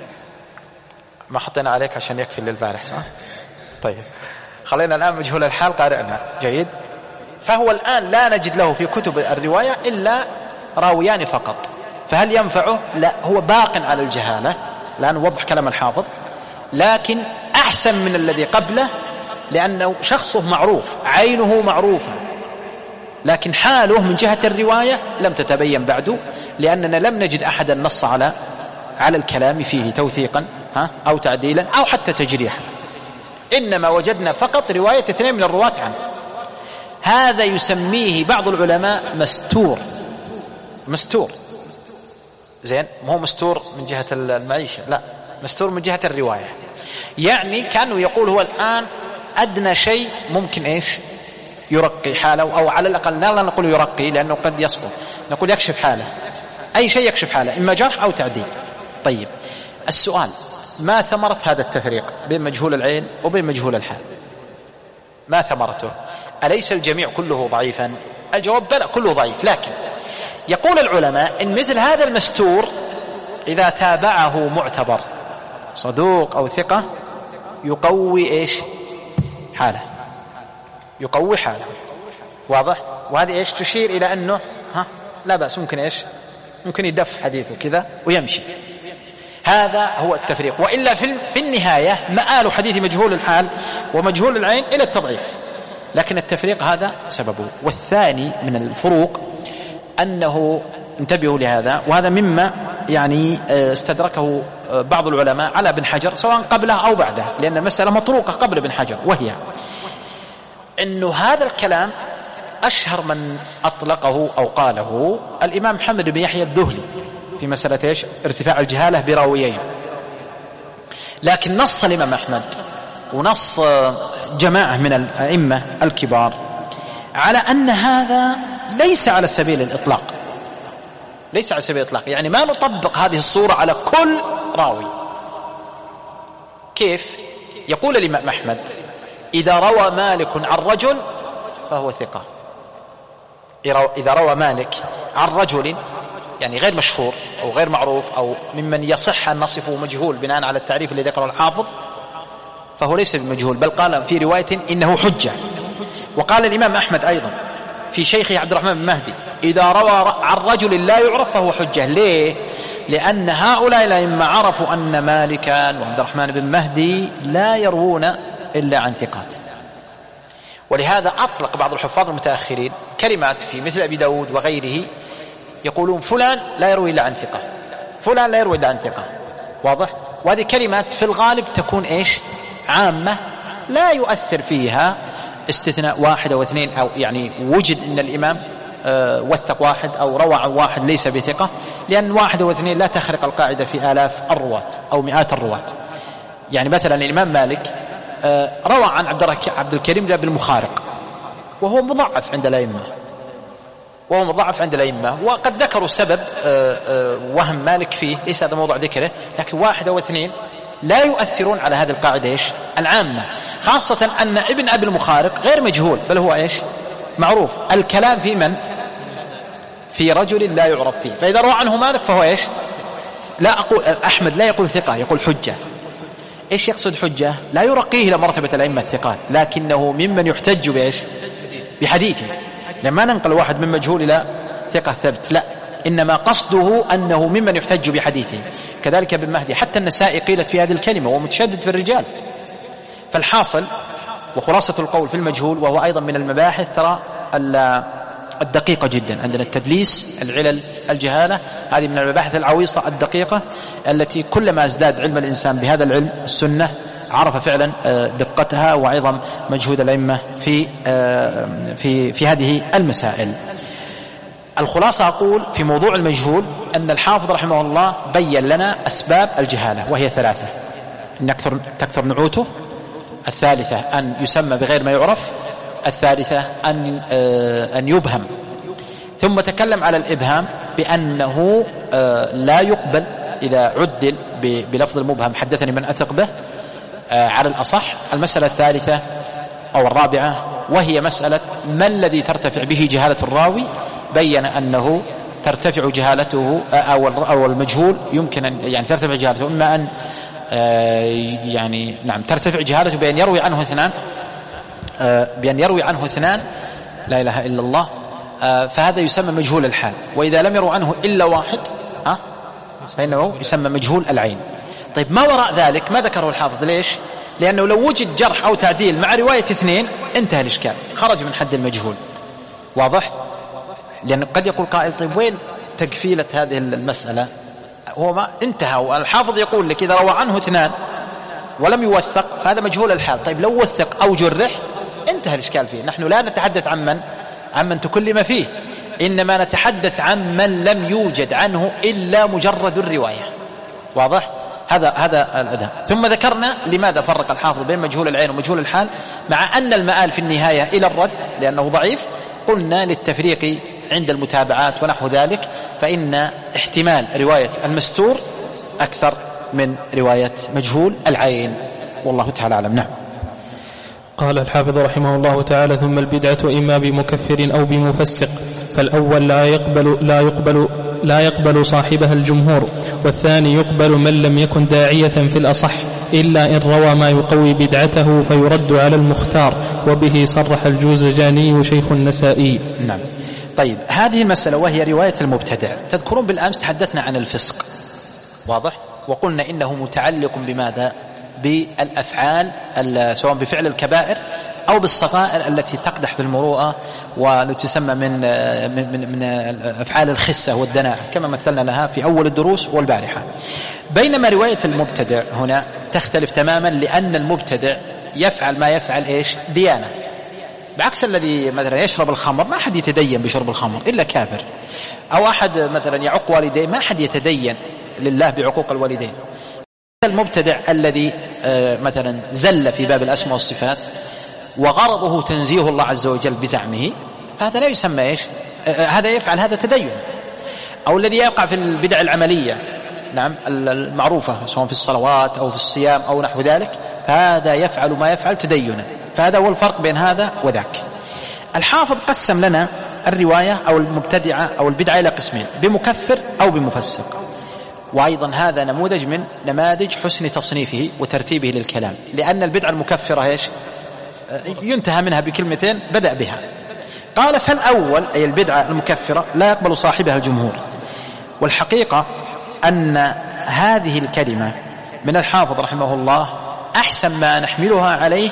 ما حطينا عليك عشان يكفي للبارح صح؟ طيب خلينا الآن مجهول الحال قارئنا، جيد. فهو الآن لا نجد له في كتب الرواية إلا راويان فقط، فهل ينفعه؟ لا، هو باق على الجهالة، الآن نوضح كلام الحافظ، لكن أحسن من الذي قبله لأنه شخصه معروف، عينه معروفة، لكن حاله من جهة الرواية لم تتبين بعد، لأننا لم نجد أحدا نص على على الكلام فيه توثيقا ها أو تعديلا أو حتى تجريحا، إنما وجدنا فقط رواية اثنين من الرواة عنه. هذا يسميه بعض العلماء مستور، مستور، زين، مو مستور من جهة المعيشة، لا، مستور من جهة الرواية، يعني كأنه يقول هو الآن أدنى شيء ممكن إيش يرقي حاله، أو على الأقل لا نقول يرقي لأنه قد يسقط، نقول يكشف حاله، أي شيء يكشف حاله، إما جرح أو تعديل. طيب السؤال، ما ثمرة هذا التفريق بين مجهول العين وبين مجهول الحال؟ ما ثمرته؟ أليس الجميع كله ضعيفا؟ الجواب بلى، كله ضعيف، لكن يقول العلماء إن مثل هذا المستور إذا تابعه معتبر صدوق أو ثقة يقوي إيش حاله، يقوي حاله، واضح؟ وهذه إيش تشير إلى أنه ها لا بأس، ممكن إيش ممكن يدف حديثه كذا ويمشي. هذا هو التفريق، وإلا في النهاية مآل حديث مجهول الحال ومجهول العين إلى التضعيف، لكن التفريق هذا سببه. والثاني من الفروق أنه انتبهوا لهذا، وهذا مما يعني استدركه بعض العلماء على ابن حجر سواء قبله أو بعده، لأن المسألة مطروقة قبل ابن حجر، وهي أنه هذا الكلام أشهر من أطلقه أو قاله الإمام محمد بن يحيى الذهلي في مسألة إيش ارتفاع الجهالة براويين، لكن نص الإمام أحمد ونص جماعة من الأئمة الكبار على أن هذا ليس على سبيل الإطلاق، ليس على سبيل الإطلاق، يعني ما نطبق هذه الصورة على كل راوي. كيف؟ يقول الإمام أحمد إذا روى مالك عن رجل فهو ثقة، إذا روى مالك عن رجل يعني غير مشهور أو غير معروف أو ممن يصح أن نصفه مجهول بناء على التعريف الذي ذكره الحافظ، فهو ليس بمجهول، بل قال في رواية إنه حجة. وقال الإمام أحمد أيضا في شيخه عبد الرحمن بن مهدي إذا روى عن رجل لا يعرف فهو حجة. ليه؟ لأن هؤلاء لما عرفوا أن مالكا وعبد الرحمن بن مهدي لا يروون إلا عن ثقات، ولهذا أطلق بعض الحفاظ المتأخرين كلمات في مثل أبي داود وغيره يقولون فلان لا يروي إلا عن ثقة، فلان لا يروي إلا عن ثقة، واضح؟ وهذه كلمات في الغالب تكون إيش عامة لا يؤثر فيها استثناء واحد أو اثنين، أو يعني وجد أن الإمام وثق واحد أو روى عن واحد ليس بثقة، لأن واحد واثنين لا تخرق القاعدة في آلاف الرواة أو مئات الرواة. يعني مثلا الإمام مالك روى عن عبد الكريم بن المخارق وهو مضعف عند الأئمة، وهو مضاعف عند الأئمة، وقد ذكروا سبب وهم مالك فيه، ليس هذا موضوع ذكره، لكن واحد أو اثنين لا يؤثرون على هذه القاعدة إيش العامة، خاصة أن ابن أبي المخارق غير مجهول، بل هو إيش معروف. الكلام في من؟ في رجل لا يعرف فيه، فإذا روى عنه مالك فهو إيش؟ لا أقول أحمد لا يقول ثقة، يقول حجة. إيش يقصد حجة؟ لا يرقيه إلى مرتبة الأئمة الثقات، لكنه ممن يحتج بإيش؟ بحديثه. لما ننقل واحد من مجهول إلى ثقة ثبت، لا، إنما قصده أنه ممن يحتج بحديثه. كذلك ابن مهدي، حتى النسائي قيلت في هذه الكلمة ومتشدد في الرجال. فالحاصل وخلاصة القول في المجهول، وهو أيضا من المباحث ترى الدقيقة جدا، عندنا التدليس، العلل، الجهالة، هذه من المباحث العويصة الدقيقة التي كلما ازداد علم الإنسان بهذا العلم السنة عرف فعلا دقتها وعظم مجهود الأئمة في في في هذه المسائل. الخلاصة أقول في موضوع المجهول أن الحافظ رحمه الله بين لنا أسباب الجهالة، وهي ثلاثة: أن تكثر تكثر نعوته، الثالثة أن يسمى بغير ما يعرف، الثالثة أن أن يبهم. ثم تكلم على الإبهام بأنه لا يقبل إذا عدل بلفظ المبهم حدثني من أثق به على الأصح. المسألة الثالثة أو الرابعة وهي مسألة ما الذي ترتفع به جهالة الراوي، بين أنه ترتفع جهالته أو المجهول يمكن أن يعني ترتفع جهالته، إما أن يعني نعم ترتفع جهالته بأن يروي عنه اثنان بأن يروي عنه اثنان لا إله إلا الله، فهذا يسمى مجهول الحال، وإذا لم يروي عنه إلا واحد ها فإنه يسمى مجهول العين. طيب ما وراء ذلك ما ذكره الحافظ، ليش؟ لأنه لو وجد جرح أو تعديل مع رواية اثنين انتهى الإشكال، خرج من حد المجهول. واضح؟ لأن قد يقول قائل طيب وين تكفيلة هذه المسألة؟ هو ما انتهى، والحافظ يقول لك إذا روى عنه اثنان ولم يوثق فهذا مجهول الحال. طيب لو وثق أو جرح انتهى الإشكال فيه. نحن لا نتحدث عن من عن من تكلم فيه، إنما نتحدث عن من لم يوجد عنه إلا مجرد الرواية. واضح؟ هذا هذا الأداء. ثم ذكرنا لماذا فرق الحافظ بين مجهول العين ومجهول الحال، مع أن المآل في النهاية إلى الرد لأنه ضعيف. قلنا للتفريق عند المتابعات ونحو ذلك، فإن احتمال رواية المستور أكثر من رواية مجهول العين، والله تعالى أعلم. نعم. قال الحافظ رحمه الله تعالى: ثم البدعة إما بمكفر أو بمفسق، فالأول لا يقبل لا يقبل لا يقبل صاحبها الجمهور، والثاني يقبل من لم يكن داعية في الأصح إلا إن روى ما يقوي بدعته فيرد على المختار، وبه صرح الجوزجاني شيخ النسائي. نعم. طيب هذه المسألة وهي رواية المبتدع. تذكرون بالأمس تحدثنا عن الفسق، واضح؟ وقلنا إنه متعلق بماذا؟ بالأفعال سواء بفعل الكبائر أو بالصغائر التي تقدح بالمروءة وتسمى من من من أفعال الخسة والدناءة كما مثلنا لها في أول الدروس والبارحة. بينما رواية المبتدع هنا تختلف تماما، لأن المبتدع يفعل ما يفعل إيش؟ ديانة، بعكس الذي مثلا يشرب الخمر ما أحد يتدين بشرب الخمر إلا كافر، أو أحد مثلا يعق والديه ما أحد يتدين لله بعقوق الوالدين. المبتدع الذي مثلا زل في باب الأسماء والصفات وغرضه تنزيه الله عز وجل بزعمه، هذا لا يسمى إيش؟ هذا يفعل هذا تدين. أو الذي يقع في البدع العملية، نعم المعروفة سواء في الصلوات أو في الصيام أو نحو ذلك، فهذا يفعل ما يفعل تدينا. فهذا هو الفرق بين هذا وذاك. الحافظ قسم لنا الرواية أو المبتدعة أو البدعة إلى قسمين: بمكفر أو بمفسق. وأيضا هذا نموذج من نماذج حسن تصنيفه وترتيبه للكلام، لأن البدعة المكفرة إيش؟ ينتهى منها بكلمتين بدأ بها. قال: فالأول أي البدعة المكفرة لا يقبل صاحبها الجمهور. والحقيقة أن هذه الكلمة من الحافظ رحمه الله أحسن ما نحملها عليه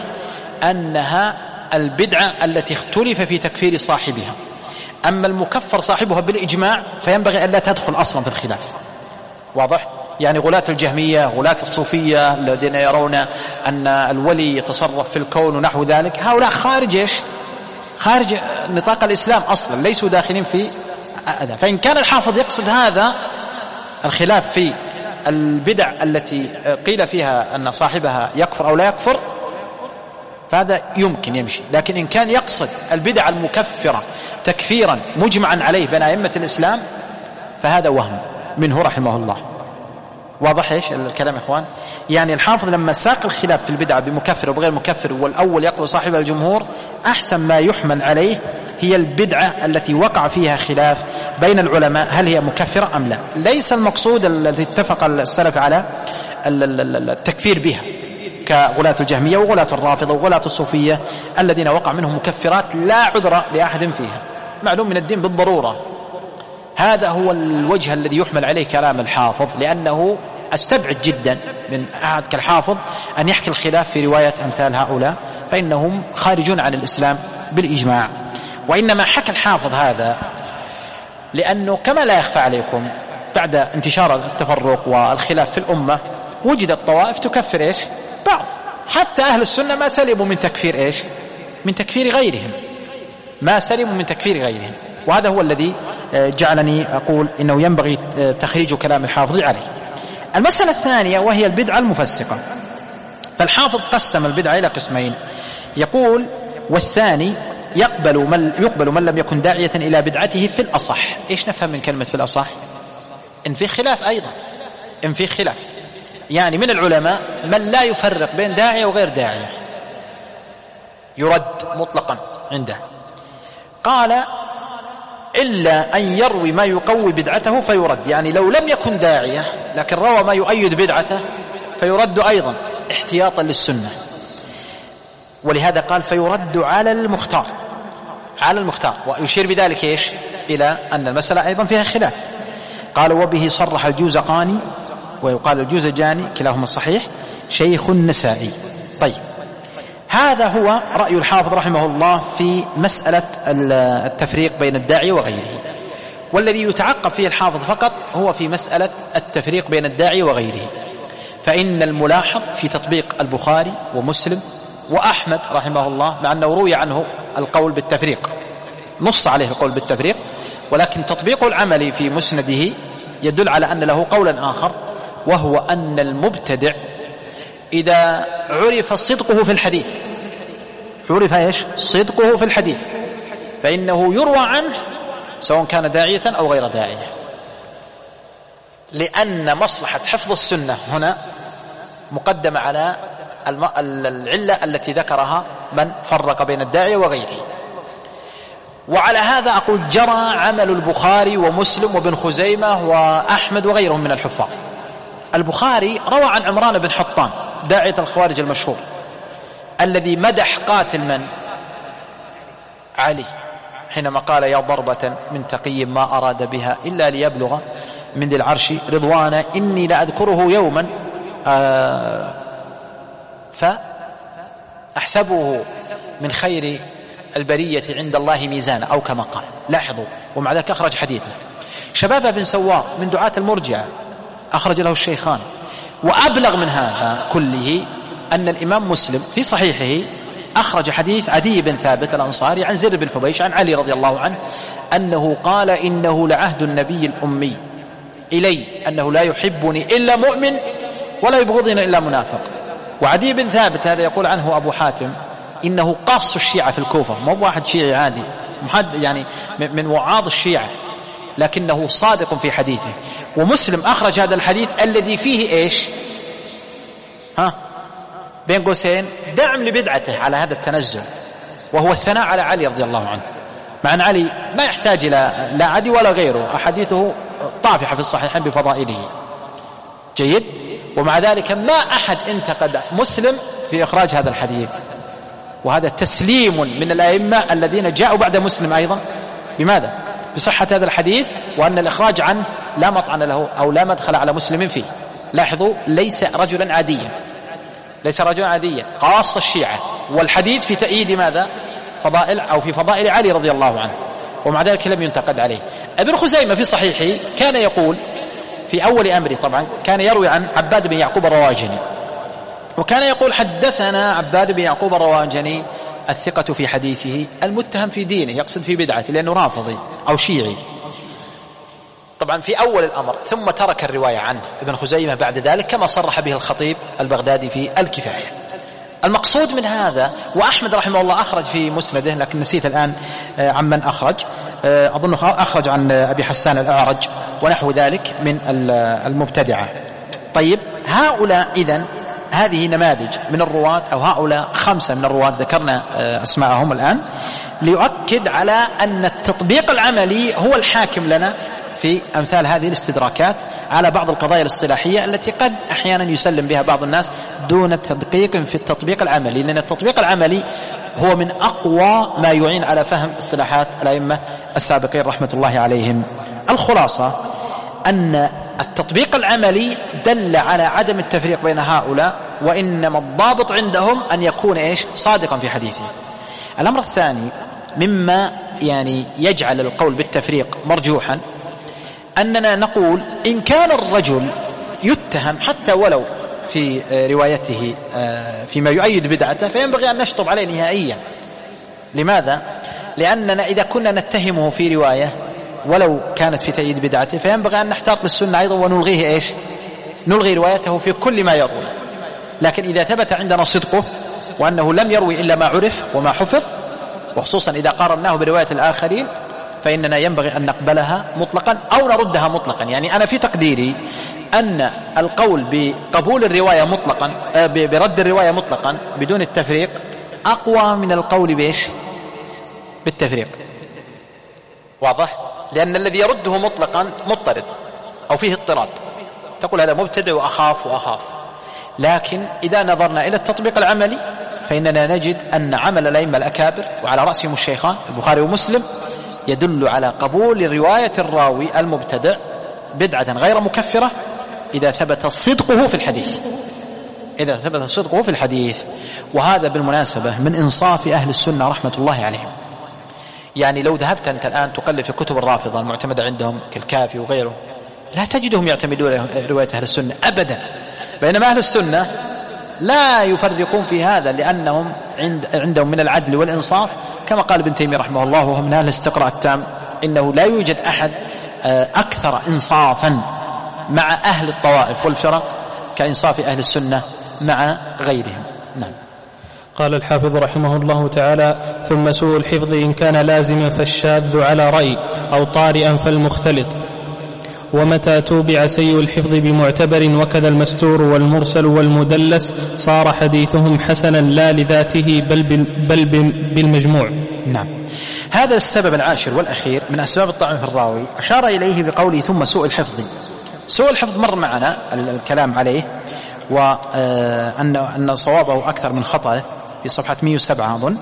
أنها البدعة التي اختلف في تكفير صاحبها. أما المكفر صاحبها بالإجماع فينبغي أن لا تدخل أصلا في الخلاف. واضح؟ يعني غلاة الجهمية، غلاة الصوفية الذين يرون أن الولي يتصرف في الكون ونحو ذلك، هؤلاء خارج إيش؟ خارج نطاق الإسلام أصلا، ليسوا داخلين في هذا. فإن كان الحافظ يقصد هذا الخلاف في البدع التي قيل فيها أن صاحبها يكفر أو لا يكفر فهذا يمكن يمشي، لكن إن كان يقصد البدع المكفرة تكفيرا مجمعا عليه بين أئمة الإسلام فهذا وهم منه رحمه الله. واضح ايش الكلام يا اخوان؟ يعني الحافظ لما ساق الخلاف في البدعة بمكفر وبغير مكفر والأول يقول صاحب الجمهور، أحسن ما يحمل عليه هي البدعة التي وقع فيها خلاف بين العلماء هل هي مكفرة أم لا. ليس المقصود الذي اتفق السلف على التكفير بها كغلاة الجهمية وغلاة الرافضة وغلاة الصوفية الذين وقع منهم مكفرات لا عذر لأحد فيها، معلوم من الدين بالضرورة. هذا هو الوجه الذي يحمل عليه كلام الحافظ، لأنه أستبعد جدا من أحد كالحافظ أن يحكي الخلاف في رواية أمثال هؤلاء، فإنهم خارجون عن الإسلام بالإجماع. وإنما حكى الحافظ هذا لأنه كما لا يخفى عليكم بعد انتشار التفرق والخلاف في الأمة وجدت طوائف تكفر إيش؟ بعض، حتى أهل السنة ما سلموا من تكفير إيش؟ من تكفير غيرهم، ما سلموا من تكفير غيرهم. وهذا هو الذي جعلني أقول إنه ينبغي تخريج كلام الحافظ عليه. المسألة الثانية وهي البدعة المفسقة. فالحافظ قسم البدعة إلى قسمين، يقول والثاني يقبل من, يقبل من لم يكن داعية إلى بدعته في الأصح. إيش نفهم من كلمة في الأصح؟ إن في خلاف أيضا، إن في خلاف يعني من العلماء من لا يفرق بين داعية وغير داعية يرد مطلقا عنده. قال إلا أن يروي ما يقوي بدعته فيرد، يعني لو لم يكن داعية لكن روى ما يؤيد بدعته فيرد أيضا احتياطا للسنة. ولهذا قال فيرد على المختار، على المختار، ويشير بذلك إيش؟ إلى أن المسألة أيضا فيها خلاف. قال وبه صرح الجوزقاني ويقال الجوزجاني كلاهما صحيح شيخ النسائي. طيب هذا هو رأي الحافظ رحمه الله في مسألة التفريق بين الداعي وغيره. والذي يتعقب فيه الحافظ فقط هو في مسألة التفريق بين الداعي وغيره. فإن الملاحظ في تطبيق البخاري ومسلم وأحمد رحمه الله، مع أنه روي عنه القول بالتفريق، نص عليه القول بالتفريق، ولكن تطبيقه العملي في مسنده يدل على أن له قولا آخر، وهو أن المبتدع إذا عرف صدقه في الحديث، عرف إيش؟ صدقه في الحديث، فإنه يروى عنه سواء كان داعية أو غير داعية، لأن مصلحة حفظ السنة هنا مقدمة على العلة التي ذكرها من فرق بين الداعية وغيره. وعلى هذا أقول جرى عمل البخاري ومسلم وابن خزيمة وأحمد وغيرهم من الحفاظ. البخاري روى عن عمران بن حطان داعية الخوارج المشهور الذي مدح قاتل من؟ علي، حينما قال يا ضربة من تقي ما أراد بها إلا ليبلغ من ذي العرش رضوانا إني لأذكره يوما آه فأحسبه من خير البرية عند الله ميزانا أو كما قال. لاحظوا، ومع ذلك أخرج حديثا. شباب بن سوار من دعاة المرجعة أخرج له الشيخان. وأبلغ من هذا كله أن الإمام مسلم في صحيحه أخرج حديث عدي بن ثابت الأنصاري عن زر بن حبيش عن علي رضي الله عنه أنه قال إنه لعهد النبي الأمي إلي أنه لا يحبني إلا مؤمن ولا يبغضني إلا منافق. وعدي بن ثابت هذا يقول عنه أبو حاتم إنه قاص الشيعة في الكوفة، مو واحد شيعي عادي يعني من وعاظ الشيعة، لكنه صادق في حديثه. ومسلم أخرج هذا الحديث الذي فيه إيش؟ ها بين قوسين دعم لبدعته على هذا التنزل، وهو الثناء على علي رضي الله عنه، مع أن علي ما يحتاج إلى لا عدي ولا غيره، أحاديثه طافحة في الصحيحين بفضائله جيد. ومع ذلك ما أحد انتقد مسلم في إخراج هذا الحديث، وهذا تسليم من الأئمة الذين جاءوا بعد مسلم أيضا بماذا؟ بصحة هذا الحديث، وأن الإخراج عنه لا مطعن له أو لا مدخل على مسلم فيه. لاحظوا، ليس رجلا عاديا، ليس رجلا عاديا، قاص الشيعة، والحديث في تأييد ماذا؟ فضائل أو في فضائل علي رضي الله عنه، ومع ذلك لم ينتقد عليه. ابن خزيمة في صحيحه كان يقول في أول أمره، طبعا كان يروي عن عباد بن يعقوب الرواجني، وكان يقول حدثنا عباد بن يعقوب الرواجني الثقة في حديثه المتهم في دينه، يقصد في بدعته لأنه رافضي أو شيعي طبعا في أول الأمر، ثم ترك الرواية عنه ابن خزيمة بعد ذلك كما صرح به الخطيب البغدادي في الكفاية. المقصود من هذا، وأحمد رحمه الله أخرج في مسنده لكن نسيت الآن عمن أخرج، أظنه أخرج عن أبي حسان الأعرج ونحو ذلك من المبتدعة. طيب هؤلاء إذن هذه نماذج من الرواة، أو هؤلاء خمسة من الرواة ذكرنا أسماءهم الآن ليؤكد على أن التطبيق العملي هو الحاكم لنا في أمثال هذه الاستدراكات على بعض القضايا الاصطلاحية التي قد أحيانا يسلم بها بعض الناس دون تدقيق في التطبيق العملي، لأن التطبيق العملي هو من أقوى ما يعين على فهم اصطلاحات الأئمة السابقين رحمة الله عليهم. الخلاصة أن التطبيق العملي دل على عدم التفريق بين هؤلاء، وإنما الضابط عندهم أن يكون إيش؟ صادقا في حديثه. الأمر الثاني مما يعني يجعل القول بالتفريق مرجوحا أننا نقول إن كان الرجل يتهم حتى ولو في روايته فيما يؤيد بدعته فينبغي أن نشطب عليه نهائيا. لماذا؟ لأننا إذا كنا نتهمه في رواية ولو كانت في تأييد بدعته فينبغي أن نحتاط للسنة أيضا ونلغيه إيش؟ نلغي روايته في كل ما يروي. لكن إذا ثبت عندنا صدقه وأنه لم يروي إلا ما عرف وما حفظ، وخصوصا إذا قارناه برواية الآخرين، فإننا ينبغي أن نقبلها مطلقا أو نردها مطلقا. يعني أنا في تقديري أن القول بقبول الرواية مطلقا برد الرواية مطلقا بدون التفريق أقوى من القول بإيش؟ بالتفريق. واضح؟ لأن الذي يرده مطلقا مضطرد أو فيه اضطراد، تقول هذا مبتدع وأخاف وأخاف. لكن إذا نظرنا إلى التطبيق العملي فإننا نجد أن عمل الأئمة الأكابر وعلى رأسهم الشيخان البخاري ومسلم يدل على قبول رواية الراوي المبتدع بدعة غير مكفرة إذا ثبت صدقه في الحديث إذا ثبت صدقه في الحديث. وهذا بالمناسبة من إنصاف أهل السنة رحمة الله عليهم. يعني لو ذهبت أنت الآن تقلب في كتب الرافضة المعتمدة عندهم كالكافي وغيره لا تجدهم يعتمدون رواية أهل السنة أبدا، بينما أهل السنة لا يفرقون في هذا لأنهم عند عندهم من العدل والإنصاف كما قال ابن تيمية رحمه الله وهو من أهل الاستقراء التام إنه لا يوجد أحد أكثر إنصافا مع أهل الطوائف والفرق كإنصاف أهل السنة مع غيرهم. نعم. قال الحافظ رحمه الله تعالى: ثم سوء الحفظ إن كان لازما فالشاذ على رأي أو طارئا فالمختلط. ومتى توبع سيء الحفظ بمعتبر وكذا المستور والمرسل والمدلس صار حديثهم حسنا لا لذاته بل, بل بالمجموع. نعم. هذا السبب العاشر والأخير من أسباب الطعن في الراوي أشار إليه بقوله ثم سوء الحفظ. سوء الحفظ مر معنا الكلام عليه وأن أن صوابه أكثر من خطأه في صفحة مئة وسبعة أظن.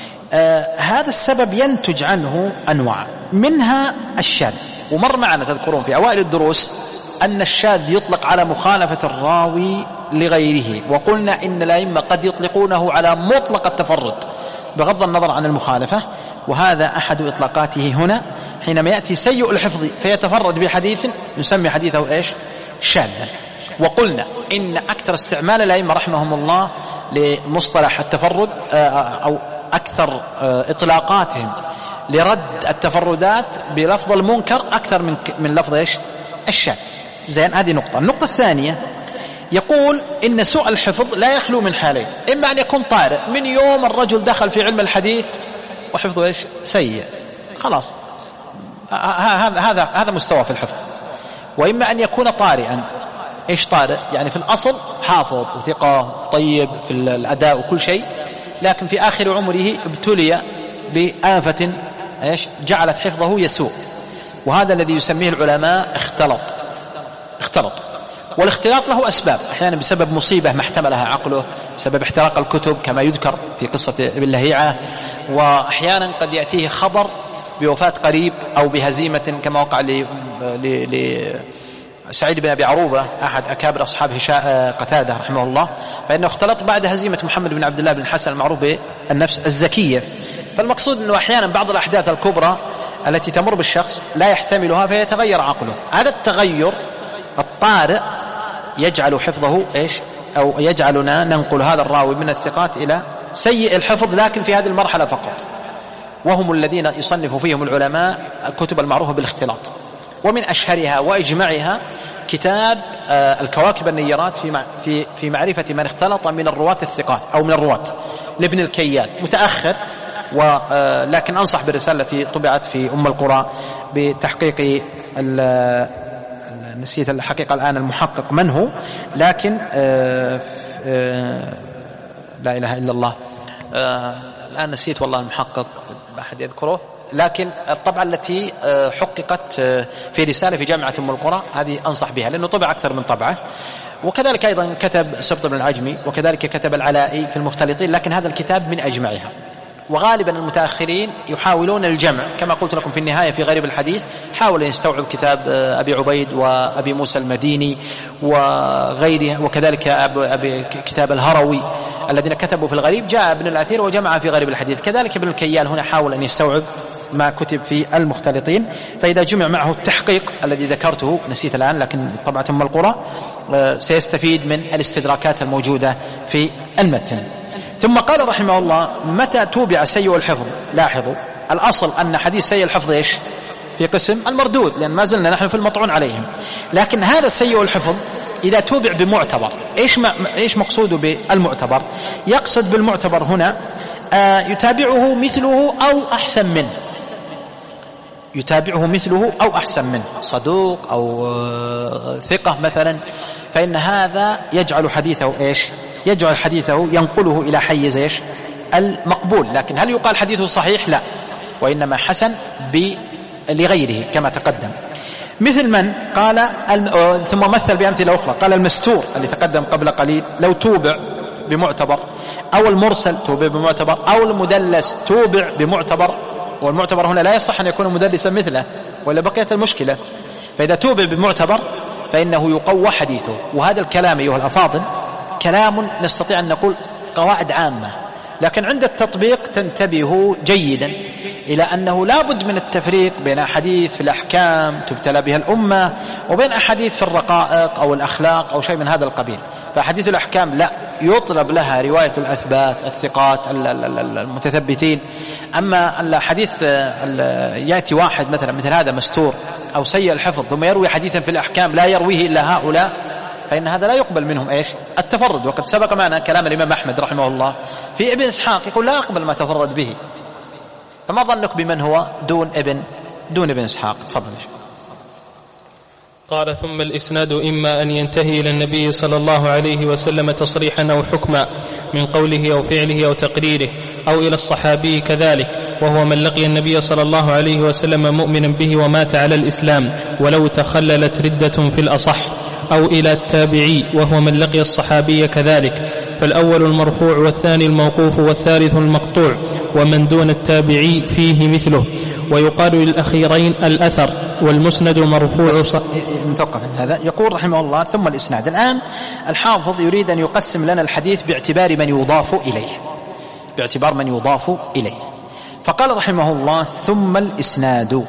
هذا السبب ينتج عنه أنواع منها الشاذ، ومر معنا تذكرون في أوائل الدروس أن الشاذ يطلق على مخالفة الراوي لغيره، وقلنا إن الأئمة قد يطلقونه على مطلق التفرد بغض النظر عن المخالفة، وهذا أحد إطلاقاته هنا حينما يأتي سيء الحفظ فيتفرد بحديث نسمي حديثه إيش؟ شاذا. وقلنا إن أكثر استعمال الأئمة رحمهم الله لمصطلح التفرد أو أكثر إطلاقاتهم لرد التفردات بلفظ المنكر أكثر من من لفظ إيش؟ الشاذ. زين، هذه نقطة. النقطة الثانية يقول إن سوء الحفظ لا يخلو من حالين، إما أن يكون طارئ من يوم الرجل دخل في علم الحديث وحفظه إيش؟ سيء، خلاص هذا هذا هذا مستوى في الحفظ، وإما أن يكون طارئا. إيش طارئ؟ يعني في الأصل حافظ وثقة طيب في الأداء وكل شيء، لكن في آخر عمره ابتلي بآفة إيش؟ جعلت حفظه يسوء، وهذا الذي يسميه العلماء اختلط. اختلط والاختلاط له أسباب، أحيانا بسبب مصيبة ما احتملها عقله، بسبب احتراق الكتب كما يذكر في قصة ابن لهيعة، وأحيانا قد يأتيه خبر بوفاة قريب أو بهزيمة كما وقع لسعيد بن أبي عروبة أحد أكابر أصحاب قتادة رحمه الله، فإنه اختلط بعد هزيمة محمد بن عبد الله بن الحسن المعروف بالنفس الزكية. فالمقصود أنه أحيانا بعض الأحداث الكبرى التي تمر بالشخص لا يحتملها فيتغير عقله. هذا التغير الطارئ يجعل حفظه إيش أو يجعلنا ننقل هذا الراوي من الثقات إلى سيء الحفظ، لكن في هذه المرحلة فقط، وهم الذين يصنف فيهم العلماء الكتب المعروفة بالاختلاط. ومن أشهرها وإجمعها كتاب الكواكب النيرات في في في معرفة من اختلط من الرواة الثقات أو من الرواة لابن الكيال، متأخر، ولكن أنصح بالرسالة التي طبعت في أم القرى بتحقيق نسيت الحقيقة الآن المحقق من هو، لكن آآ آآ لا إله إلا الله، الآن نسيت والله المحقق، أحد يذكره، لكن الطبعة التي حققت في رسالة في جامعة أم القرى هذه أنصح بها، لأنه طبع أكثر من طبعة. وكذلك أيضا كتب سبط بن العجمي، وكذلك كتب العلائي في المختلطين، لكن هذا الكتاب من أجمعها. وغالبا المتأخرين يحاولون الجمع، كما قلت لكم في النهاية في غريب الحديث، حاول أن يستوعب كتاب أبي عبيد وأبي موسى المديني وغيره، وكذلك أبي كتاب الهروي الذين كتبوا في الغريب، جاء ابن الأثير وجمع في غريب الحديث. كذلك ابن الكيال هنا حاول أن يستوعب ما كتب في المختلطين، فإذا جمع معه التحقيق الذي ذكرته نسيت الآن لكن طبعة أم القرى سيستفيد من الاستدراكات الموجودة في المتن. ثم قال رحمه الله: متى توبع سيء الحفظ؟ لاحظوا الأصل أن حديث سيء الحفظ إيش؟ في قسم المردود، لأن ما زلنا نحن في المطعون عليهم، لكن هذا السيء الحفظ إذا توبع بمعتبر، إيش ما إيش مقصوده بالمعتبر؟ يقصد بالمعتبر هنا آه يتابعه مثله أو أحسن منه، يتابعه مثله أو أحسن منه، صدوق أو آه ثقة مثلا، فإن هذا يجعل حديثه إيش؟ يجعل حديثه ينقله إلى حيز إيش؟ المقبول. لكن هل يقال حديثه صحيح؟ لا، وإنما حسن لغيره كما تقدم. مثل من قال الم... ثم مثل بأمثلة أخرى، قال المستور اللي تقدم قبل قليل لو توبع بمعتبر، أو المرسل توبع بمعتبر، أو المدلس توبع بمعتبر، والمعتبر هنا لا يصح أن يكون مدلسا مثله ولا بقيت المشكلة. فإذا توبع بمعتبر فإنه يقوى حديثه. وهذا الكلام أيها الأفاضل كلام نستطيع أن نقول قواعد عامة، لكن عند التطبيق تنتبهوا جيدا إلى أنه لا بد من التفريق بين أحاديث في الأحكام تبتلى بها الأمة وبين أحاديث في الرقائق أو الأخلاق أو شيء من هذا القبيل. فأحاديث الأحكام لا يطلب لها رواية الأثبات الثقات المتثبتين. أما الحديث يأتي واحد مثلا مثل هذا مستور أو سيء الحفظ ثم يروي حديثا في الأحكام لا يرويه إلا هؤلاء، فإن هذا لا يقبل منهم إيش؟ التفرد. وقد سبق معنا كلام الإمام أحمد رحمه الله في ابن إسحاق يقول لا أقبل ما تفرد به. فما ظنك بمن هو دون ابن دون ابن إسحاق؟ تفضل. قال: ثم الإسناد إما أن ينتهي إلى النبي صلى الله عليه وسلم تصريحا أو حكما من قوله أو فعله أو تقريره، أو إلى الصحابي كذلك، وهو من لقي النبي صلى الله عليه وسلم مؤمنا به ومات على الإسلام ولو تخللت ردة في الأصح، أو إلى التابعي وهو من لقي الصحابي كذلك. فالأول المرفوع والثاني الموقوف والثالث المقطوع، ومن دون التابعي فيه مثله. ويقال للأخيرين الأثر، والمسند مرفوع. نتوقف من هذا. يقول رحمه الله: ثم الإسناد. الآن الحافظ يريد أن يقسم لنا الحديث باعتبار من يضاف إليه، باعتبار من يضاف إليه. فقال رحمه الله: ثم الإسناد،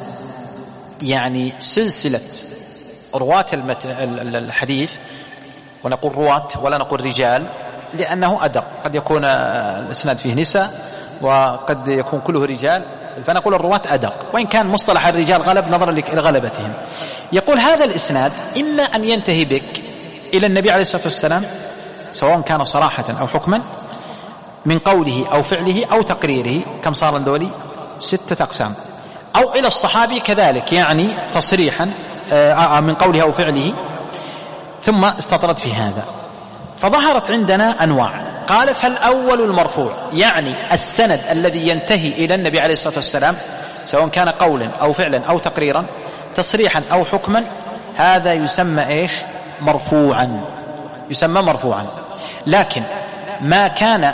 يعني سلسلة رواة الحديث، ونقول رواة ولا نقول رجال لأنه أدق، قد يكون الإسناد فيه نساء وقد يكون كله رجال، فنقول الرواة أدق، وإن كان مصطلح الرجال غلب نظرا لغلبتهم. يقول هذا الإسناد إما أن ينتهي بك إلى النبي عليه الصلاة والسلام سواء كان صراحة أو حكما من قوله أو فعله أو تقريره، كم صار الدولي؟ ستة أقسام. أو إلى الصحابي كذلك، يعني تصريحا من قوله أو فعله، ثم استطرد في هذا. فظهرت عندنا أنواع. قال: فالأول المرفوع، يعني السند الذي ينتهي إلى النبي عليه الصلاة والسلام سواء كان قولا أو فعلا أو تقريرا تصريحا أو حكما، هذا يسمى إيش؟ مرفوعا، يسمى مرفوعا. لكن ما كان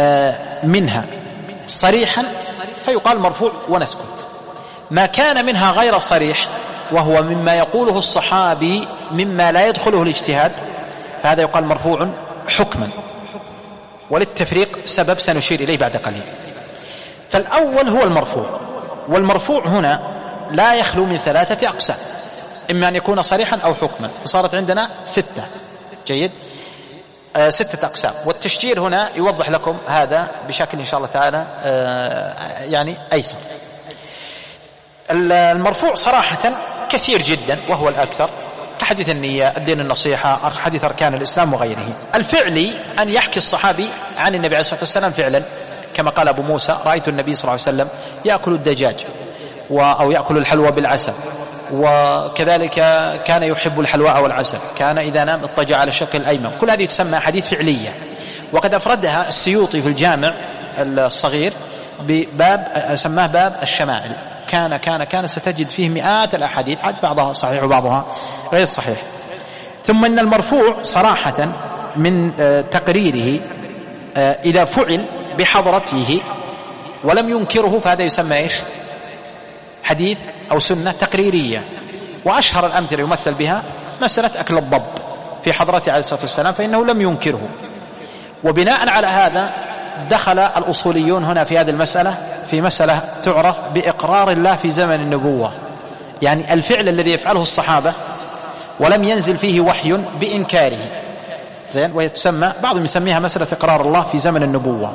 منها صريحا فيقال مرفوع ونسكت. ما كان منها غير صريح وهو مما يقوله الصحابي مما لا يدخله الاجتهاد، فهذا يقال مرفوع حكما. وللتفريق سبب سنشير إليه بعد قليل. فالأول هو المرفوع، والمرفوع هنا لا يخلو من ثلاثة أقسام، إما أن يكون صريحا أو حكما، فصارت عندنا ستة. جيد. آه ستة أقسام، والتشجير هنا يوضح لكم هذا بشكل إن شاء الله تعالى آه يعني أيسر. المرفوع صراحة كثير جدا وهو الأكثر، كحديث النية، الدين النصيحة، حديث أركان الإسلام وغيره. الفعلي أن يحكي الصحابي عن النبي عليه الصلاة والسلام فعلا، كما قال أبو موسى: رأيت النبي صلى الله عليه وسلم يأكل الدجاج أو يأكل الحلوى بالعسل، وكذلك كان يحب الحلواء والعسل، كان إذا نام اضطجع على الشق الأيمن. كل هذه تسمى حديث فعلية، وقد أفردها السيوطي في الجامع الصغير بباب سماه باب الشمائل. كان كان كان ستجد فيه مئات الأحاديث، بعضها صحيح وبعضها غير صحيح. ثم إن المرفوع صراحة من تقريره إذا فعل بحضرته ولم ينكره فهذا يسمى إيش؟ حديث أو سنة تقريرية. وأشهر الأمثلة يمثل بها مسألة أكل الضب في حضرته عليه الصلاة والسلام، فإنه لم ينكره. وبناء على هذا دخل الأصوليون هنا في هذه المسألة في مسألة تعرف بإقرار الله في زمن النبوة، يعني الفعل الذي يفعله الصحابة ولم ينزل فيه وحي بإنكاره، زين، وتسمى بعضهم يسميها مسألة إقرار الله في زمن النبوة،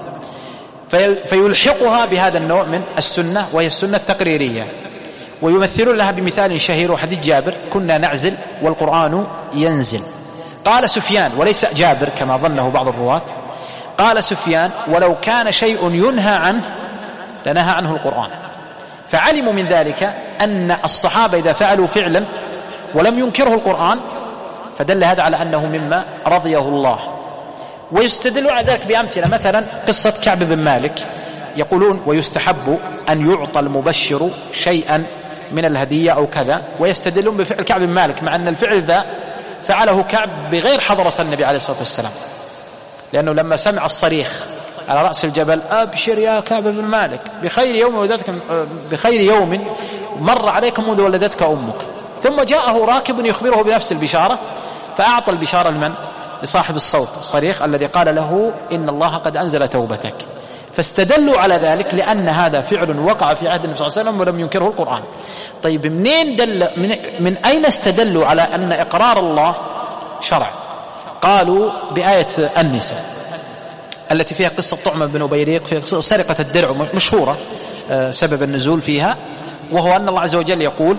فيلحقها بهذا النوع من السنة وهي السنة التقريرية. ويمثلون لها بمثال شهير وحديث جابر: كنا نعزل والقرآن ينزل. قال سفيان، وليس جابر كما ظنه بعض الرواة، قال سفيان: ولو كان شيء ينهى عنه لنهى عنه القرآن. فعلموا من ذلك أن الصحابة إذا فعلوا فعلا ولم ينكره القرآن فدل هذا على أنه مما رضيه الله. ويستدلون على ذلك بأمثلة، مثلا قصة كعب بن مالك، يقولون: ويستحب أن يعطى المبشر شيئا من الهدية أو كذا، ويستدلون بفعل كعب بن مالك، مع أن الفعل ذا فعله كعب بغير حضرة النبي عليه الصلاة والسلام، لأنه لما سمع الصريخ على رأس الجبل: أبشر يا كعب بن مالك بخير يوم ولدتك بخير يوم مر عليكم منذ ولدتك أمك. ثم جاءه راكب يخبره بنفس البشارة، فأعطى البشارة لمن؟ لصاحب الصوت الصريخ الذي قال له: إن الله قد أنزل توبتك. فاستدلوا على ذلك لأن هذا فعل وقع في عهد النبي صلى الله عليه وسلم ولم ينكره القرآن. طيب منين دل من, من أين استدلوا على أن إقرار الله شرع؟ قالوا بآية النساء التي فيها قصة طعمة بن أبيريق في سرقة الدرع مشهورة سبب النزول فيها، وهو أن الله عز وجل يقول: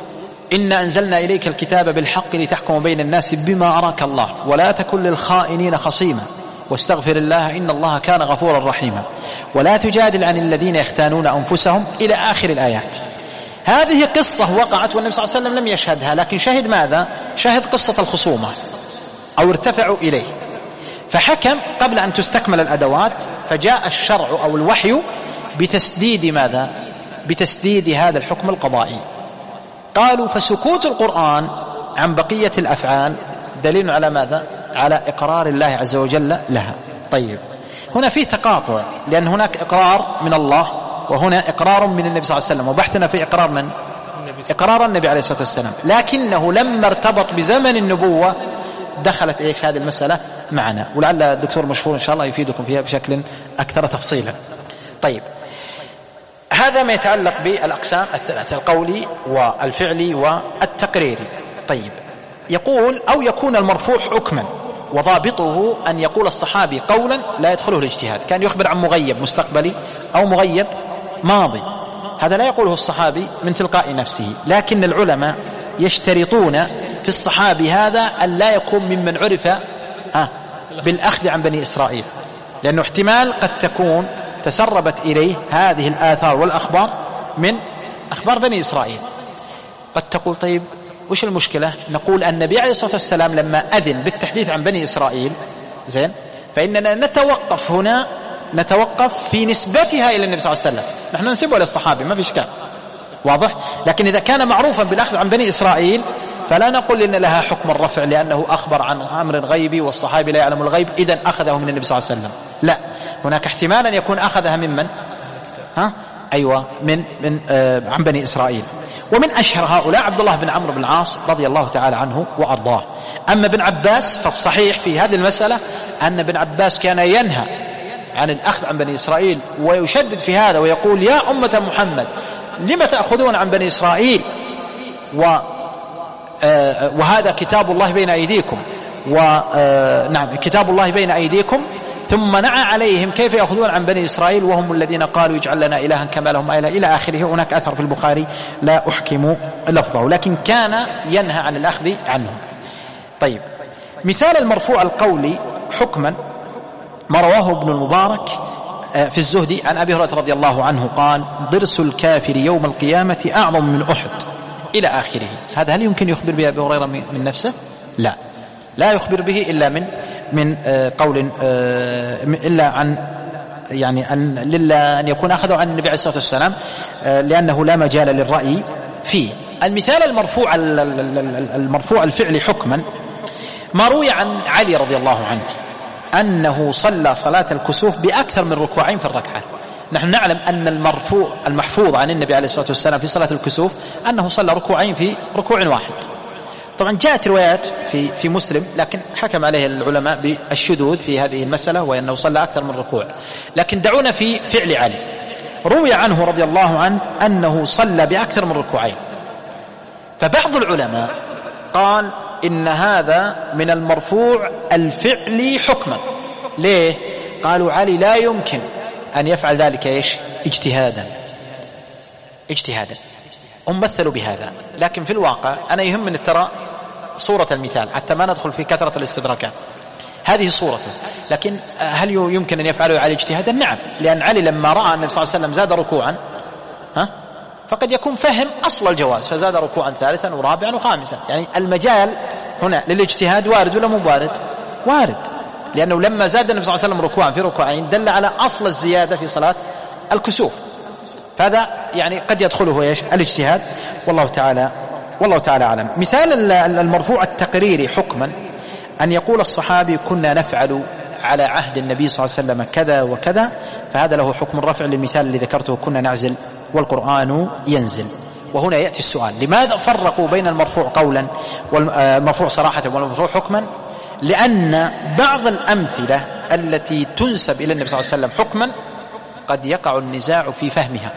إنا أنزلنا إليك الكتاب بالحق لتحكم بين الناس بما أراك الله ولا تكن للخائنين خصيما واستغفر الله إن الله كان غفورا رحيما ولا تجادل عن الذين يختانون أنفسهم إلى آخر الآيات. هذه قصة وقعت والنبي صلى الله عليه وسلم لم يشهدها، لكن شهد ماذا؟ شهد قصة الخصومة أو ارتفعوا إليه، فحكم قبل أن تستكمل الأدوات، فجاء الشرع أو الوحي بتسديد ماذا؟ بتسديد هذا الحكم القضائي. قالوا: فسكوت القرآن عن بقية الأفعال دليل على ماذا؟ على إقرار الله عز وجل لها. طيب، هنا في تقاطع، لأن هناك إقرار من الله وهنا إقرار من النبي صلى الله عليه وسلم، وبحثنا في إقرار من؟ إقرار النبي عليه الصلاة والسلام، لكنه لما ارتبط بزمن النبوة دخلت إيش هذه المسألة معنا، ولعل الدكتور مشهور إن شاء الله يفيدكم فيها بشكل أكثر تفصيلا. طيب، هذا ما يتعلق بالأقسام الثلاثة: القولي والفعلي والتقريري. طيب، يقول: أو يكون المرفوع حكما وضابطه أن يقول الصحابي قولا لا يدخله الاجتهاد، كان يخبر عن مغيب مستقبلي أو مغيب ماضي، هذا لا يقوله الصحابي من تلقاء نفسه، لكن العلماء يشترطون في الصحابي هذا أن لا يكون ممن عرف بالأخذ عن بني إسرائيل، لأنه احتمال قد تكون تسربت إليه هذه الآثار والأخبار من أخبار بني إسرائيل. قد تقول: طيب وش المشكلة؟ نقول النبي عليه الصلاة والسلام لما أذن بالتحديث عن بني إسرائيل، زين، فإننا نتوقف هنا نتوقف في نسبتها إلى النبي صلى الله عليه وسلم، نحن ننسبها للصحابي ما في إشكال، واضح؟ لكن إذا كان معروفا بالأخذ عن بني إسرائيل فلا نقول إن لها حكم الرفع لأنه أخبر عن أمر غيبي والصحابي لا يعلم الغيب إذن أخذه من النبي صلى الله عليه وسلم. لا، هناك احتمالا يكون أخذها ممن؟ ها؟ أيوة، من من آه عن بني إسرائيل. ومن أشهر هؤلاء عبد الله بن عمرو بن العاص رضي الله تعالى عنه وأرضاه. أما ابن عباس فالصحيح في هذه المسألة أن ابن عباس كان ينهى عن الأخذ عن بني إسرائيل ويشدد في هذا ويقول: يا أمة محمد لم تأخذون عن بني إسرائيل و آه وهذا كتاب الله بين أيديكم ونعم كتاب الله بين أيديكم ثم نعى عليهم كيف يأخذون عن بني إسرائيل وهم الذين قالوا يجعل لنا إلها كما لهم إله إلى آخره. هناك أثر في البخاري لا أحكم لفظه، لكن كان ينهى عن الأخذ عنهم. طيب، مثال المرفوع القولي حكما ما رواه ابن المبارك في الزهد عن أبي هريرة رضي الله عنه قال: ضرس الكافر يوم القيامة أعظم من أحد إلى آخره. هذا هل يمكن يخبر به أبي هريرة من نفسه؟ لا، لا يخبر به إلا من من قول إلا عن يعني أن لله أن يكون أخذه عن النبي عليه الصلاة والسلام، لأنه لا مجال للرأي فيه. المثال المرفوع المرفوع الفعل حكما ما روي عن علي رضي الله عنه أنه صلى صلاة الكسوف بأكثر من ركوعين في الركعة. نحن نعلم أن المرفوع المحفوظ عن النبي عليه الصلاة والسلام في صلاة الكسوف أنه صلى ركوعين في ركوع واحد. طبعا جاءت روايات في في مسلم، لكن حكم عليه العلماء بالشذوذ في هذه المسألة وأنه صلى أكثر من ركوع. لكن دعونا في فعل علي. روي عنه رضي الله عنه أنه صلى بأكثر من ركوعين، فبعض العلماء قال إن هذا من المرفوع الفعلي حكما. ليه؟ قالوا علي لا يمكن أن يفعل ذلك إيش؟ اجتهادا اجتهادا هم مثلوا بهذا، لكن في الواقع أنا يهمني ترى صورة المثال حتى ما ندخل في كثرة الاستدراكات. هذه صورته، لكن هل يمكن أن يفعله علي اجتهادا؟ نعم، لأن علي لما رأى النبي صلى الله عليه وسلم زاد ركوعا ها فقد يكون فهم أصل الجواز فزاد ركوعا ثالثا ورابعا وخامسا. يعني المجال هنا للاجتهاد وارد ولا مو وارد؟ وارد، لأنه لما زاد النبي صلى الله عليه وسلم ركوعا في ركوعين دل على أصل الزيادة في صلاة الكسوف، فهذا يعني قد يدخله ايش؟ الاجتهاد، والله تعالى والله تعالى أعلم. مثال المرفوع التقريري حكما أن يقول الصحابي كنا نفعل على عهد النبي صلى الله عليه وسلم كذا وكذا، فهذا له حكم الرفع للمثال الذي ذكرته كنا نعزل والقرآن ينزل. وهنا يأتي السؤال: لماذا فرقوا بين المرفوع قولا والمرفوع صراحة والمرفوع حكما؟ لأن بعض الأمثلة التي تنسب إلى النبي صلى الله عليه وسلم حكما قد يقع النزاع في فهمها،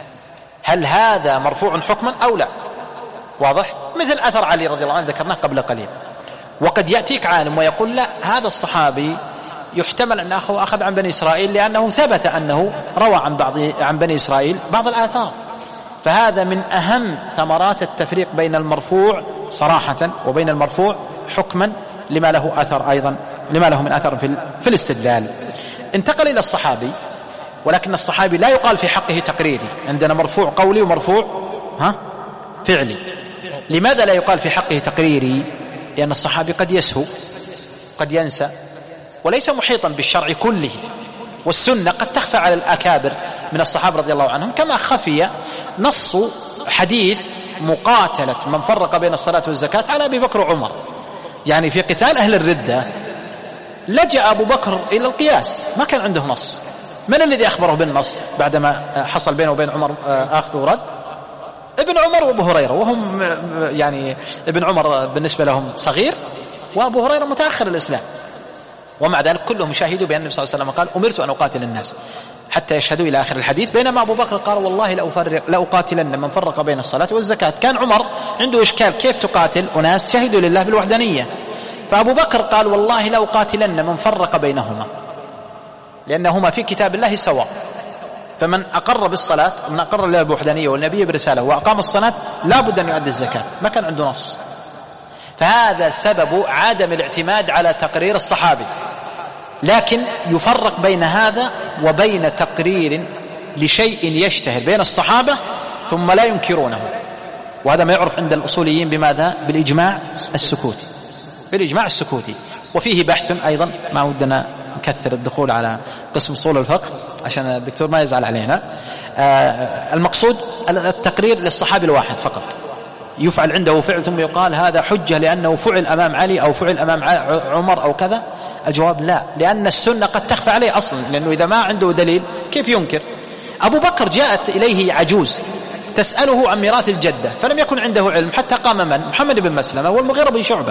هل هذا مرفوع حكما أو لا؟ واضح؟ مثل أثر علي رضي الله عنه ذكرناه قبل قليل. وقد يأتيك عالم ويقول لا، هذا الصحابي يحتمل أن أخذ أخذ عن بني إسرائيل لأنه ثبت أنه روى عن بعض عن بني إسرائيل بعض الآثار. فهذا من أهم ثمرات التفريق بين المرفوع صراحة وبين المرفوع حكما، لما له أثر أيضا لما له من أثر في, في الاستدلال. انتقل إلى الصحابي، ولكن الصحابي لا يقال في حقه تقريري، عندنا مرفوع قولي ومرفوع ها فعلي. لماذا لا يقال في حقه تقريري؟ لأن الصحابي قد يسهو قد ينسى وليس محيطا بالشرع كله، والسنة قد تخفى على الأكابر من الصحابة رضي الله عنهم، كما خفي نص حديث مقاتلة من فرق بين الصلاة والزكاة على أبي بكر وعمر. يعني في قتال أهل الردة لجأ أبو بكر إلى القياس، ما كان عنده نص. من الذي أخبره بالنص بعدما حصل بينه وبين عمر أخذ ورد؟ ابن عمر وابو هريرة، وهم يعني ابن عمر بالنسبة لهم صغير وابو هريرة متأخر الإسلام، ومع ذلك كلهم شاهدوا بأن النبي صلى الله عليه وسلم قال أمرت أن أقاتل الناس حتى يشهدوا إلى آخر الحديث، بينما أبو بكر قال والله لأقاتلن من فرق بين الصلاة والزكاة. كان عمر عنده إشكال كيف تقاتل أناس شهدوا لله بالوحدانية، فأبو بكر قال والله لأقاتلن من فرق بينهما، لأنهما في كتاب الله سواء، فمن أقر بالصلاة من أقر لله بالوحدانية والنبي برسالة وأقام الصلاة لا بد أن يؤدي الزكاة، ما كان عنده نص. فهذا سبب عدم الاعتماد على تقرير الصحابي، لكن يفرق بين هذا وبين تقرير لشيء يشتهر بين الصحابة ثم لا ينكرونه، وهذا ما يعرف عند الأصوليين بماذا؟ بالإجماع السكوتي، بالإجماع السكوتي. وفيه بحث أيضا، ما ودنا نكثر الدخول على قسم أصول الفقه عشان الدكتور ما يزعل علينا. آه المقصود التقرير للصحابي الواحد فقط، يفعل عنده فعل ثم يقال هذا حجة لأنه فعل أمام علي أو فعل أمام عمر أو كذا. الجواب لا، لأن السنة قد تخفى عليه أصلا، لأنه إذا ما عنده دليل كيف ينكر؟ أبو بكر جاءت إليه عجوز تسأله عن ميراث الجدة فلم يكن عنده علم، حتى قام من؟ محمد بن مسلمة والمغيرة بن شعبة،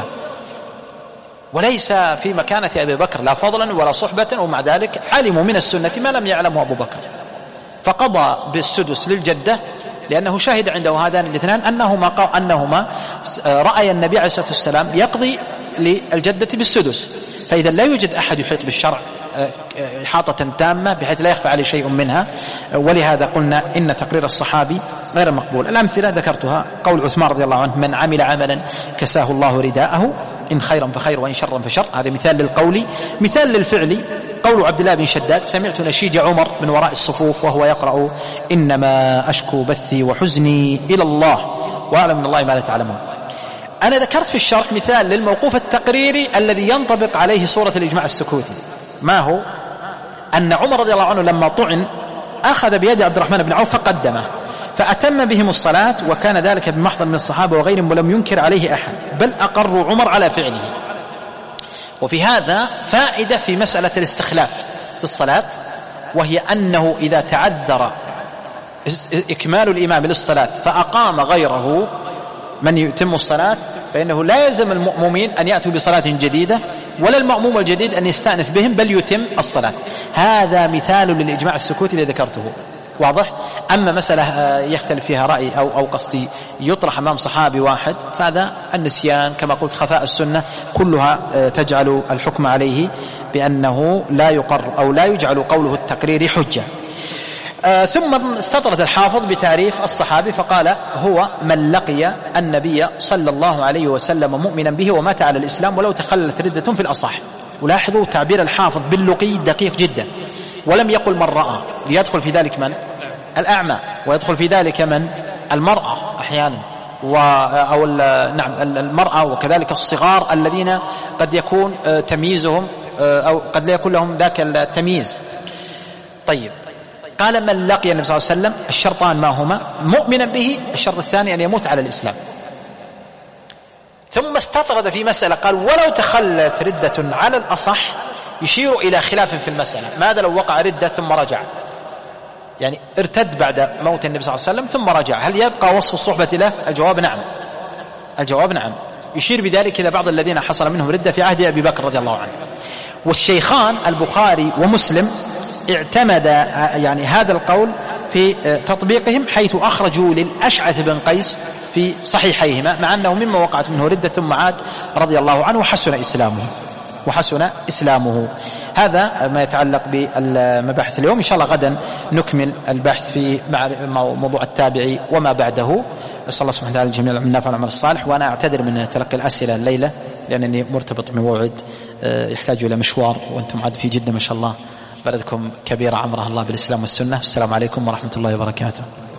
وليس في مكانة أبي بكر لا فضلا ولا صحبة، ومع ذلك علموا من السنة ما لم يعلمه أبو بكر، فقضى بالسدس للجدة لأنه شهد عنده هذان الاثنان أنهما, أنهما رأي النبي عليه الصلاة والسلام يقضي للجدة بالسدس، فإذا لا يوجد أحد يحيط بالشرع إحاطة تامة بحيث لا يخفى عليه شيء منها، ولهذا قلنا إن تقرير الصحابي غير مقبول. الأمثلة ذكرتها، قول عثمان رضي الله عنه: من عمل عملا كساه الله رداءه، إن خيرا فخير وإن شرا فشر. هذا مثال للقول. مثال للفعل قول عبد الله بن شداد: سمعت نشيج عمر من وراء الصفوف وهو يقرأ: إنما أشكو بثي وحزني إلى الله وأعلم من الله ما لا تعلمون. أنا ذكرت في الشرح مثال للموقوف التقريري الذي ينطبق عليه صورة الإجماع السكوتي. ما هو؟ أن عمر رضي الله عنه لما طعن أخذ بيد عبد الرحمن بن عوف فقدمه، فأتم بهم الصلاة، وكان ذلك بمحضر من الصحابة وغيرهم ولم ينكر عليه أحد، بل أقروا عمر على فعله. وفي هذا فائدة في مسألة الاستخلاف في الصلاة، وهي أنه إذا تعذر إكمال الإمام للصلاة فأقام غيره من يتم الصلاة، فإنه لا يلزم المؤمنين أن يأتوا بصلاة جديدة، ولا المأموم الجديد أن يستأنف بهم، بل يتم الصلاة. هذا مثال للإجماع السكوتي الذي ذكرته، واضح؟ أما مسألة يختلف فيها رأي أو, أو قصدي يطرح أمام صحابي واحد، فهذا النسيان كما قلت، خفاء السنة، كلها تجعل الحكم عليه بأنه لا يقر أو لا يجعل قوله التقريري حجة. آه ثم استطرد الحافظ بتعريف الصحابي فقال: هو من لقي النبي صلى الله عليه وسلم مؤمنا به ومات على الإسلام ولو تخللت ردة في الأصح. ولاحظوا تعبير الحافظ باللقي دقيق جدا، ولم يقل من رأى، ليدخل في ذلك من؟ الأعمى، ويدخل في ذلك من؟ المرأة أحيانا، و أو نعم المرأة، وكذلك الصغار الذين قد يكون تمييزهم أو قد لا يكون لهم ذاك التمييز. طيب، قال من لقي النبي صلى الله عليه وسلم، الشرطان ما هما؟ مؤمنا به، الشرط الثاني أن يموت على الإسلام. ثم استطرد في مسألة قال: ولو تخلت ردة على الأصح، يشير إلى خلاف في المسألة. ماذا لو وقع ردة ثم رجع؟ يعني ارتد بعد موت النبي صلى الله عليه وسلم ثم رجع، هل يبقى وصف الصحبة له؟ الجواب نعم، الجواب نعم. يشير بذلك إلى بعض الذين حصل منهم ردة في عهد أبي بكر رضي الله عنه. والشيخان البخاري ومسلم اعتمد يعني هذا القول في تطبيقهم، حيث أخرجوا للأشعث بن قيس في صحيحيهما، مع أنه مما وقعت منه ردة ثم عاد رضي الله عنه وحسن إسلامه وحسن إسلامه. هذا ما يتعلق بالمباحث اليوم. إن شاء الله غدا نكمل البحث في موضوع التابعي وما بعده. أسأل الله سبحانه وتعالى الجميع من نافع العمل الصالح. وأنا أعتذر من تلقي الأسئلة الليلة لأنني مرتبط بموعد يحتاج إلى مشوار، وأنتم عاد في جدة ما شاء الله، بلدكم كبيرة عمرها الله بالإسلام والسنة. السلام عليكم ورحمة الله وبركاته.